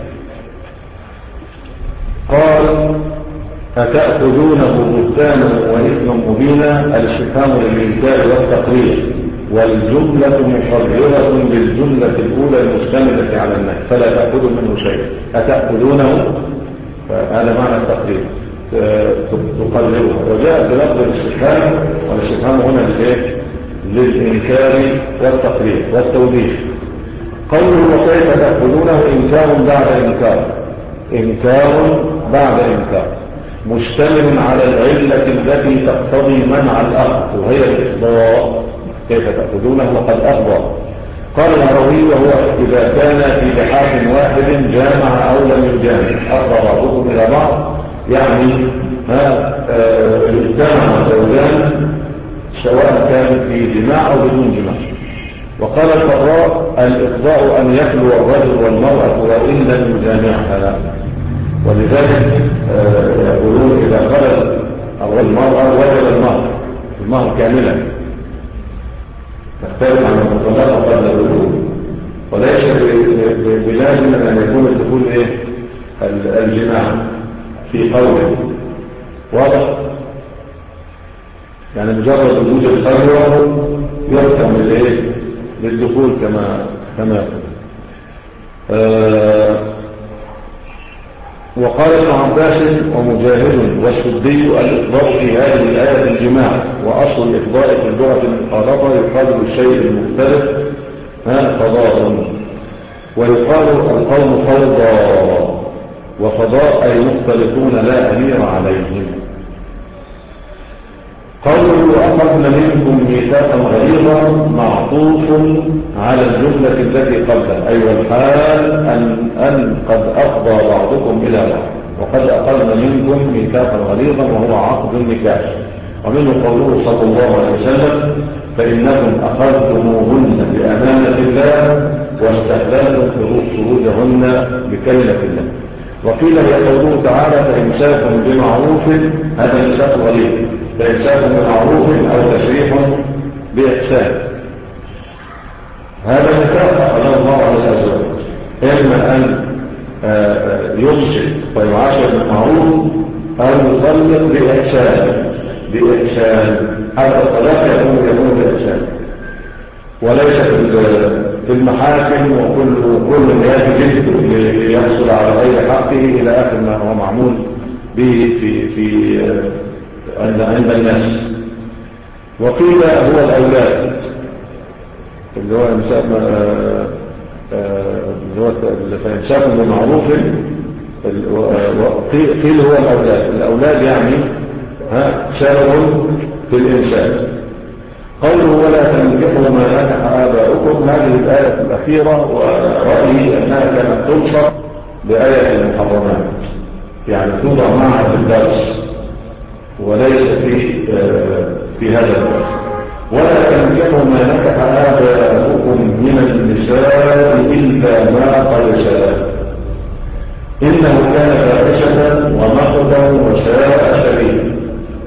قال أتأخذونه بهتانا وإثما مبينا، الاستفهام للإنكار والتقرير، والجملة مقررة للجملة الأولى المشتملة على النهي، فلا تأخذوا منه شيء. أتأخذونه فهذا معنى التقرير، تقرره، وجاء بلفظ الاستفهام، والاستفهام هنا للإنكار والتقرير والتوضيح. قوله وكيف تأخذونه إنكار بعد إنكار، إنكار بعد إنكار مشتمل على العلة التي تقتضي منع الأخذ وهي الإفضاء. كيف تأخذونه وقد أفضى؟ قال الهروي وهو إذا كان في لحاف واحد جامع أو لم يجامع، أفضى بعضكم إلى بعض، يعني اجتمع زوجان سواء كان في جماع أو بدون جماع. وقال الفراء الإفضاء أن يخلو الرجل والمرأة وإن لم يجامعها، ولذلك يقولون إذا خلت المرأة وجد المهر المهر كاملا، تختلف عن المطلقة قبل الدخول، وليس بلازم أن يكون الدخول إيه الجماع في قوله واضح، يعني مجرد وجود الخلوة يركم للإيه للدخول كما كما يقول. آه وقال ابن عباس ومجاهد والسدي الإفضاء في هذه الآية الجماع، وأصل الإفضاء في اللغة المخالطة يقال بالشيء المختلف فضاء، ويقال القوم فوضى، وفضاء أي مختلفون لا أمير عليهم. قوله وأخذنا منكم ميثاقا غليظا معطوف على الجملة التي قبلها، أي أيوة والحال أن, أن قد أفضى بعضكم إلى بعض، وقد أخذنا منكم ميثاقا غليظا وهو عقد النكاح. ومنه قوله صلى الله عليه وسلم فإنكم أخذتموهن بأمانة الله واستحللتم فروجهن بكلمة الله. وقيل هي قوله تعالى فإمساك بمعروف، هذا إمساك غليظ، فإمساك بمعروف أو تشريح بإحسان، هذا مثال أخذه الله على الأزواج، إما أن يمسك ويعاشر بالمعروف أو يطلق بإحسان بإحسان هذا الطلاق يكون يكون بإحسان، وليس في المحاكم وكل كل يجب ليحصل على غير حقه إلى آخر ما هو معمول به في في عند عند الناس. وقيل هو الأولاد اللي هو إمساك اللي هو فإمساك بمعروف، قيل هو الأولاد، الأولاد يعني ها سبب في الإنسان. قوله ولا تنكحوا ما نكح آباؤكم، هذه الآية الأخيرة ورأيي أنها كانت تنصر بآية المحرمات، يعني توضع معها في الدرس وليس في في هذا الدرس. ولا تنكحوا ما نكح آباؤكم من النساء إلا ما قد سلف إنه كان فاحشة ومقتا وساء سبيلا.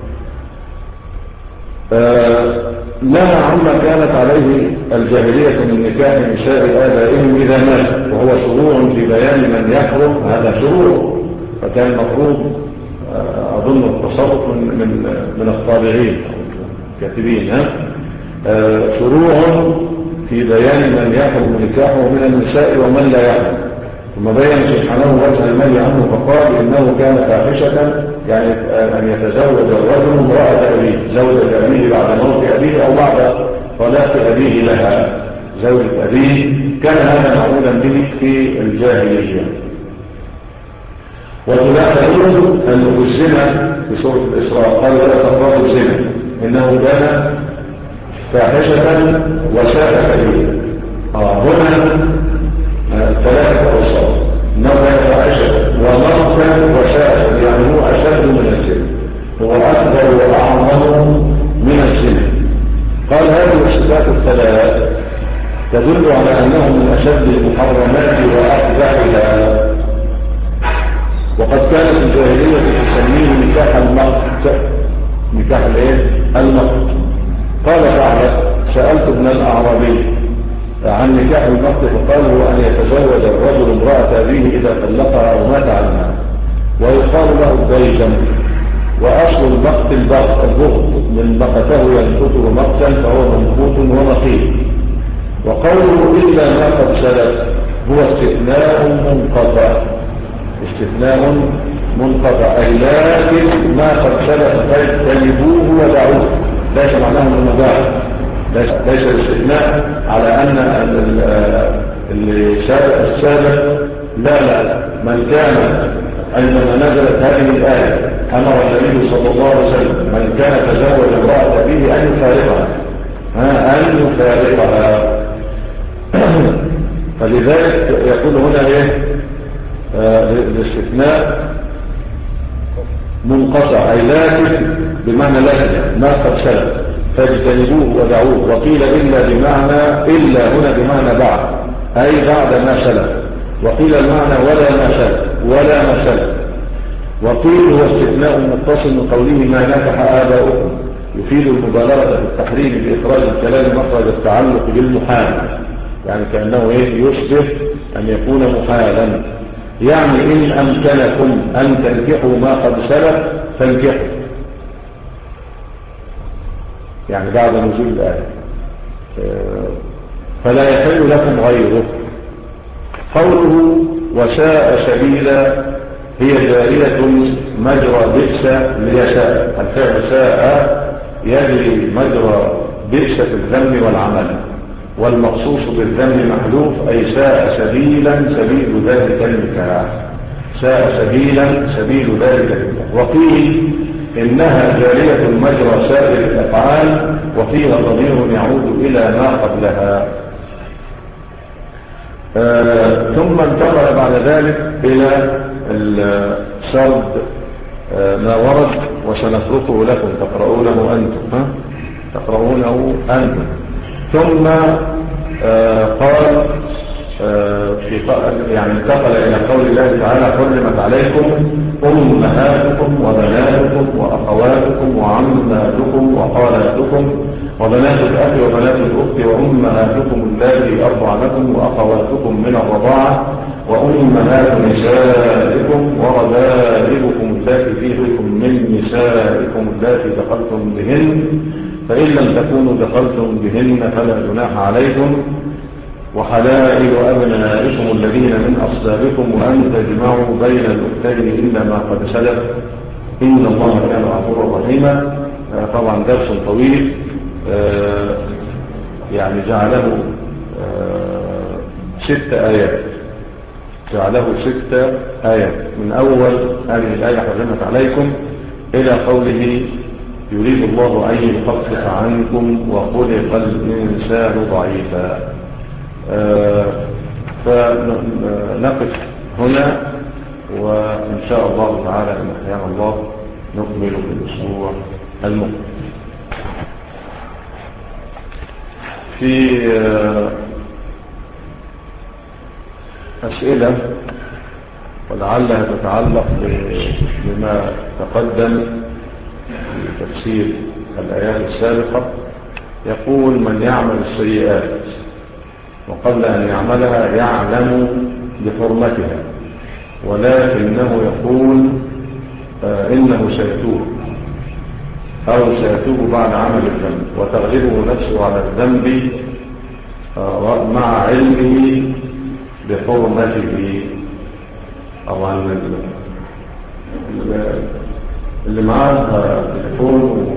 نهى عما كانت عليه الجاهلية من نكاح نساء آبائهم إذا مات، وهو شروع في بيان من يحرم، هذا شروع، فكان المفروض أظن التصرف من من من الطابعين الكاتبين، ها شروع في بيان من يحرم نكاحه من النساء ومن لا يحرم، ثم بين سبحانه وجه المنع عنه فقال إنه كان فاحشة، يعني أن يتزوج الرجل امرأة أبيه، زوجة أبيه بعد موت أبيه أو بعد طلاق أبيه لها، زوجة أبيه، كان هذا معمولا به في الجاهلية. وتلاحظون أنه الزنا في سورة الإسراء قال ولا تقربوا الزنا إنه كان فاحشة وساء سبيلا. آه هنا آه ثلاثة أوصاف: إنه كان فاحشة ومقتا وساء سبيلا، يعني هو أشد من الزنا، هو أكبر وأعظم من الزنا. قال هذه الصفات الثلاث تدل على أنه من أشد المحرمات وأقبحها، وقد كانت الجاهلية تسميه نكاح المقت. نكاح الايه؟ المقت. قال تعالى: سألت ابن الأعرابي عن نكاح المقت فقال هو أن يتزوج الرجل امرأة أبيه إذا طلقها أو مات عنها، ويقال له الديجم. وأصل المقت البغض البغض من مقته ينقته مقتا فهو منقوط ونقيض. وقوله إلا ما قد سلف هو استثناء منقطع، استثناء منقطع أي لكن ما قد سلف فاجتنبوه ودعوه، ليس معناه من المباح، ليس الاستثناء على أن السابق لا لا من كان عندما نزلت هذه الآية أمر النبي صلى الله عليه وسلم من كان تزوج امرأة به أن يفارقها أن يفارقها فلذلك يقول هنا إيه آه الاستثناء منقطع أي لكن بمعنى لكن ما قد سلف فاجتنبوه ودعوه. وقيل إلا بمعنى إلا هنا بمعنى بعد أي بعد ما سلف، وقيل المعنى ولا ما سلف ولا ما سلف. وقيل هو استثناء متصل من قوله ما نكح آباؤكم يفيد المبالغة في التحريم بإخراج الكلام مخرج التعلق بالمحال، يعني كأنه إيه يشبه أن يكون محالا، يعني إن أمكنكم أن تنكحوا ما قد سلف فانكحوا، يعني بعد نزول الآية فلا يحل لكم غيره. قوله وساء سبيلا هي جارية مجرى بئس ليساء، الفعل ساء يجري مجرى بئس في الذم والعمل، والمخصوص بالذم محذوف أي ساء سبيلا سبيل ذلك النكاح، ساء سبيلا سبيل ذلك النكاح. وقيل إنها جارية مجرى سائر الأفعال وفيها ضمير يعود إلى ما قبلها. آه ثم انتقل بعد ذلك إلى السرد آه ما ورد وسنتركه لكم تقرؤونه أنتم ها؟ تقرؤونه أنتم. ثم آه قال آه في يعني انتقل إلى قول الله تعالى حرمت عليكم أمهاتكم وبناتكم وأخواتكم وعماتكم وخالاتكم وبنات الأخ وبنات الأخت وأمهاتكم اللاتي أرضعنكم وأخواتكم من الرضاعة وأمهات نسائكم وربائبكم اللاتي في حجوركم من نسائكم اللاتي دخلتم بهن، فإن لم تكونوا دخلتم بهن فلا جناح عليكم، وحلائل أبنائكم الذين من أصلابكم وأن تجمعوا بين الأختين إلا ما قد سلف إن الله كان غفورا رحيما. طبعا درس طويل يعني جعله ست آيات، جعله ست آيات من أول هذه الآية حرمت عليكم إلى قوله يريد الله أن يخفف عنكم وخلق الإنسان ضعيفا. آه فنقف هنا وإن شاء الله تعالى إن أحيانا الله نكمل في الأسبوع المقبل. في آه أسئلة ولعلها تتعلق بما تقدم في تفسير الآيات السابقة. يقول من يعمل السيئات وقبل أن يعملها يعلم بحرمتها ولكنه يقول آه إنه سيتوب أو سيتوب بعد عمل الذنب وتغلبه نفسه على الذنب آه مع علمه بحرمته. طبعا اللي معاه تليفون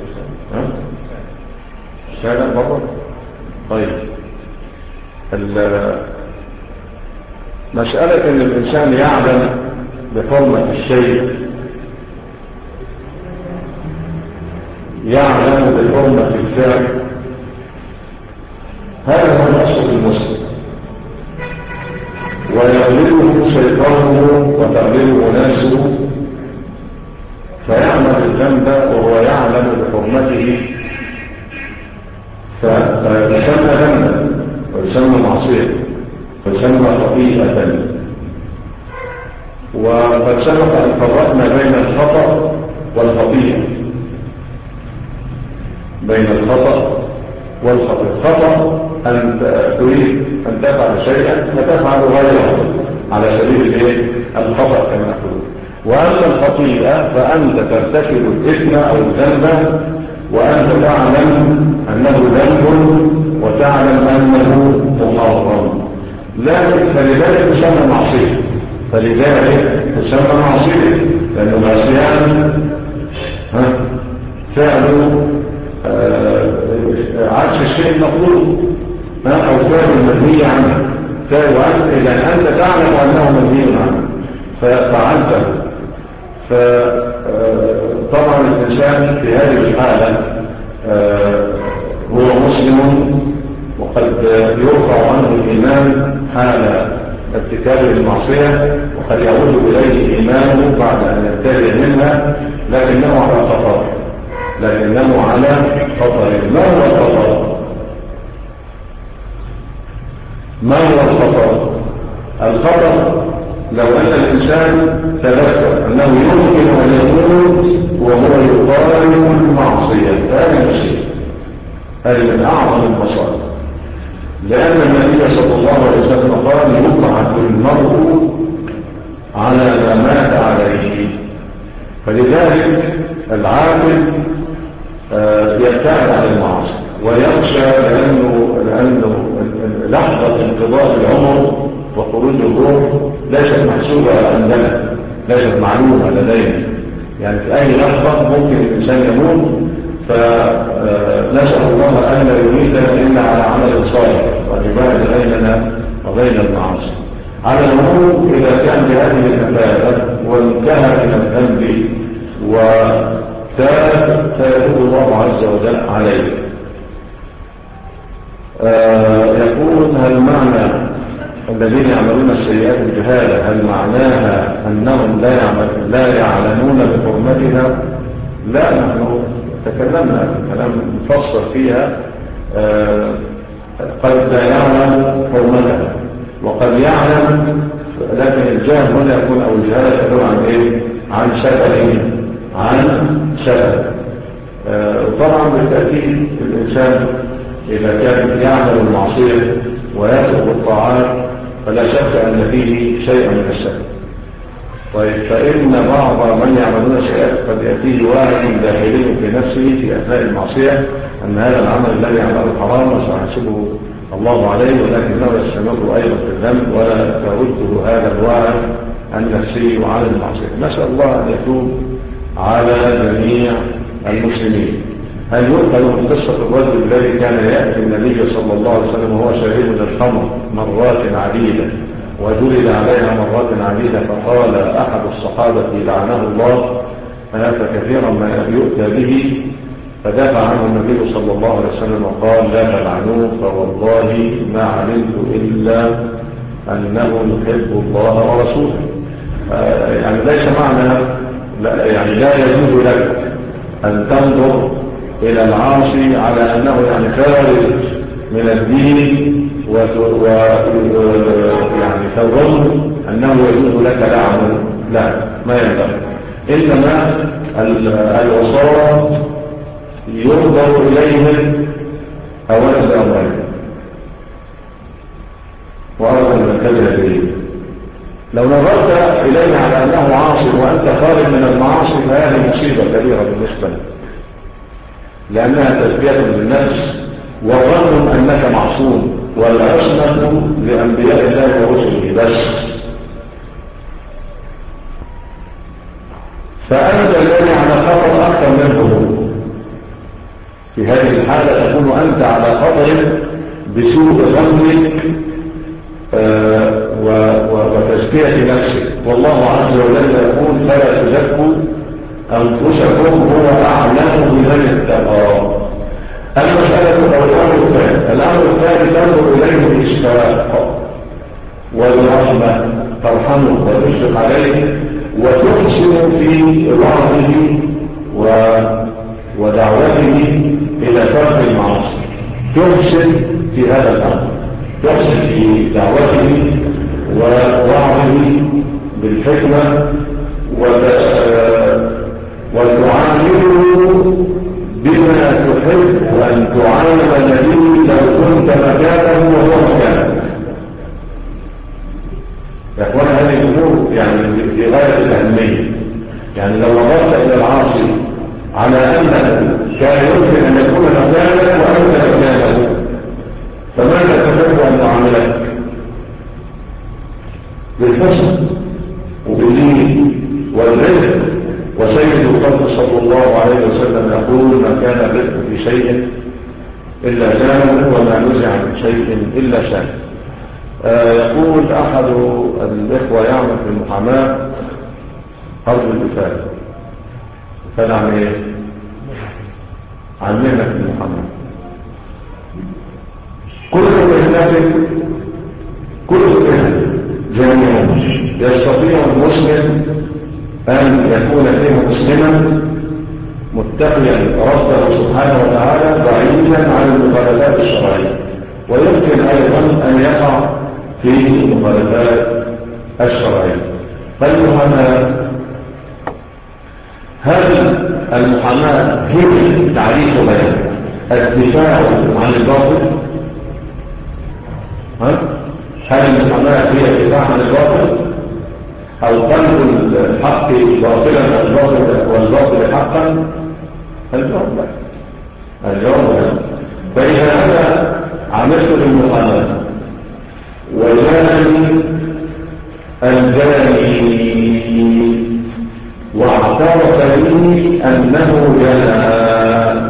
الشارع بره. طيب مسألة ان الانسان يعلم بحرمة الشيء يعلم بحرمة الفعل، هذا هو الأصل المسلم، ويغلبه شيطانه وتغلبه نفسه فيعمل الذنب وهو يعلم بحرمته فيسمى ذنبا ويسمى معصية ويسمى خطيئة. وقد سبق أن فرقنا بين الخطأ والخطيئة، بين الخطأ والخطأ. الخطأ أن تريد أن تفعل شيئا فتفعل غيره على سبيل الايه؟ الخطأ كما نقول. وأما الخطيئة فأنت ترتكب الإثم أو الذنب وأنت تعلم أنه ذنب وتعلم أنه محرم، لكن فلذلك تسمى معصية، فلذلك تسمى معصية لأنه العصيان فعل عكس الشيء المطلوب أو فعل المنهي عنه، إذا أنت تعلم أنه منهي عنه ففعلته. فطبعا الإنسان في هذه الحالة هو مسلم وقد يرفع عنه الإيمان حال ارتكاب المعصية، وقد يعود إليه إيمانه بعد أن يبتدئ منها، لكنه على خطر لكنه على خطر ما هو الخطر؟ ما هو الخطر؟ الخطر لو أن الإنسان تذكر أنه يمكن أن يموت وهو يقارن المعصية، هذه مصيبة، هذه من أعظم المصائب، لأن النبي صلى الله عليه وسلم قال يبعث المرء على ما مات عليه. فلذلك العاقل يبتعد عن المعاصي ويخشى، لأنه, لأنه لحظة انقضاء العمر وخروج الروح ليست محسوبة عندنا، ليست معلومة لدينا، يعني في أي لحظة ممكن الإنسان يموت، فنسأل الله أن لا يريدنا إلا على عمل صالح ويباعد بيننا وبين المعاصي. على العموم إذا كان بهذه المثابة وانتهى من الذنب وتاب فيتوب الله عز وجل عليه. آه يقول هل معنى الذين يعملون السيئات بجهالة هل معناها أنهم لا, يعمل لا يعلمون بحرمتها؟ لا، نحن تكلمنا كلام مفصل فيها. آه قد لا يعلم حرمتها وقد يعلم، لكن الجهل هنا يكون أو الجهالة تكون عن إيه؟ عن سبب عن سبب. آه وطبعا بالتأكيد الإنسان إذا كان يعمل المعصية ويترك الطاعات فلا شك أن فيه شيئا من السبب. طيب، فإن بعض من يعملون السيئات قد يأتيه واحد داخلي في نفسه في أثناء المعصية أن هذا العمل الذي يعمله حرام وسيحاسبه الله عليه، ولكنه يستمر أيضا في الذنب ولا يرده هذا الوعي النفسي على المعصية. نسأل الله أن يتوب على جميع المسلمين. هل يؤخذ من قصة الرجل الذي كان يأتي النبي صلى الله عليه وسلم وهو شريب للخمر مرات عديدة وجلد عليها مرات عديدة، فقال أحد الصحابة لعنه الله فكثيرا ما يؤتى به، فدافع عنه النبي صلى الله عليه وسلم وقال لا تلعنوه فوالله ما علمت إلا أنه يحب الله ورسوله. يعني ليس معنى لا يعني لا يجوز لك أن تنظر إلى العاصي على أنه يعني خارج من الدين ويعني تظن أنه يجوز لك لعنه، لا، ما ينبغي. إنما العصاة ينظر إليهم أولا بأمرين، وأولا بكذا به. لو نظرت إليه على أنه عاصي وأنت خارج من المعاصي فهذه مصيبة كبيرة بالنسبة لك، لأنها تزكية للنفس وظن أنك معصوم، والعصمة لأنبياء الله ورسله بس. فأنت الذي على خطر أكثر منه. في هذه الحالة تكون أنت على خطر بسوء ظنك وتزكية تزكية نفسك. والله عز وجل يقول فلا تزكوا أنفسكم هو أعلم بمن اتقى. المسألة أو الأمر الثاني الأمر الثاني تنظر إليه بإشفاق والرحمة، ترحمه وتشفق عليه وتحسن في وعظه ودعوته إلى ترك المعاصي. تحسن في هذا الأمر، تحسن في دعوته ووعظه بالحكمة وتعامله بما تحب أن تعامل به لو كنت مكانه وهو مكانه. يا اخوان هذه الامور يعني في غايه الاهميه. يعني لو نظرت الى العاصي على انه كان يمكن ان يكون مكانك وانت مكانه، فماذا تحب ان تعاملك؟ بالحسن وباللين والرزق. وسيد الخلق صلى الله عليه وسلم يقول ما كان الرزق في شيء الا زانه وما نزع من شيء الا شانه. آه يقول أحد الإخوة يعمل في المحاماة أرض الإفادة. كان عن إيه؟ عن مهنة المحاماة. كل مهنة كل مهنة جميعا يستطيع المسلم أن يكون فيه مسلما متقيا ربه سبحانه وتعالى بعيدا عن المخالفات الشرعية، ويمكن أيضا أن يقع في المخالفات الشرعية. فالمحاماة هل المحاماة هي تعريفها الدفاع عن الباطل؟ هل المحاماة هي الدفاع عن الباطل أو قلب الحق باطلا والباطل حقا؟ الجواب لا. الجواب لا. فإذا أنا عملت بالمحاماة وجاني الجاني واعترف لي أنه جنى،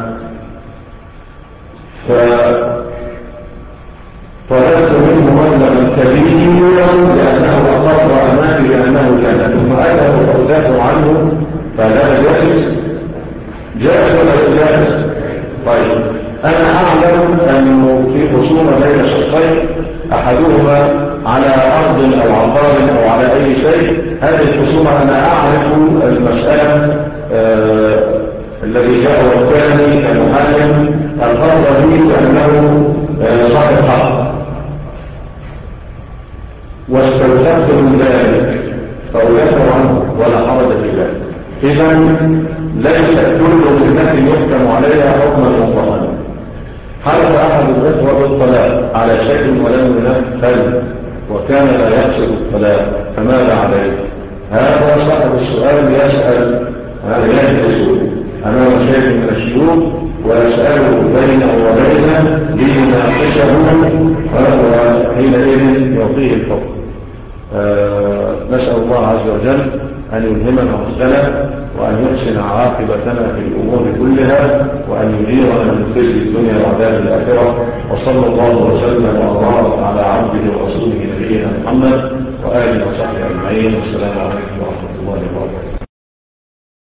فطلبت منه مبلغا كبيرا لأنه أقر أمامي بأنه جنى، ثم أتى فأدافع عنه، فهذا جائز؟ جائز ولا جائز؟ طيب أنا أعلم أنه في خصومة بين شخصين أحدهما على أرض أو عقار أو على أي شيء، هذه الخصومة أنا أعرف المسألة آه الذي جاء والثاني المحاكم الفرض لي بأنه آه صاحب حق، واستوثقت من ذلك فأدافع عنه ولا حرج في ذلك. إذا ليست كل مهنة يحكم عليها حكما مطلقا. حدث أحد الإخوة بالطلاق على شيء ولم ينفذ وكان لا يقصد الطلاق، فماذا عليه؟ هذا صاحب السؤال يسأل يجلس أمام شيخ من الشيوخ ويسأله بينه وبينه ليناقشه وحينئذ يعطيه الحكم. أه نسأل الله عز وجل أن يلهمنا رشدنا وأن يحسن عاقبتنا في الأمور كلها وأن يجيرنا من خزي الدنيا وعذاب الآخرة. وصلى الله وسلم وبارك على عبده ورسوله نبينا محمد وآله وصحبه أجمعين. والسلام عليكم ورحمة الله وبركاته.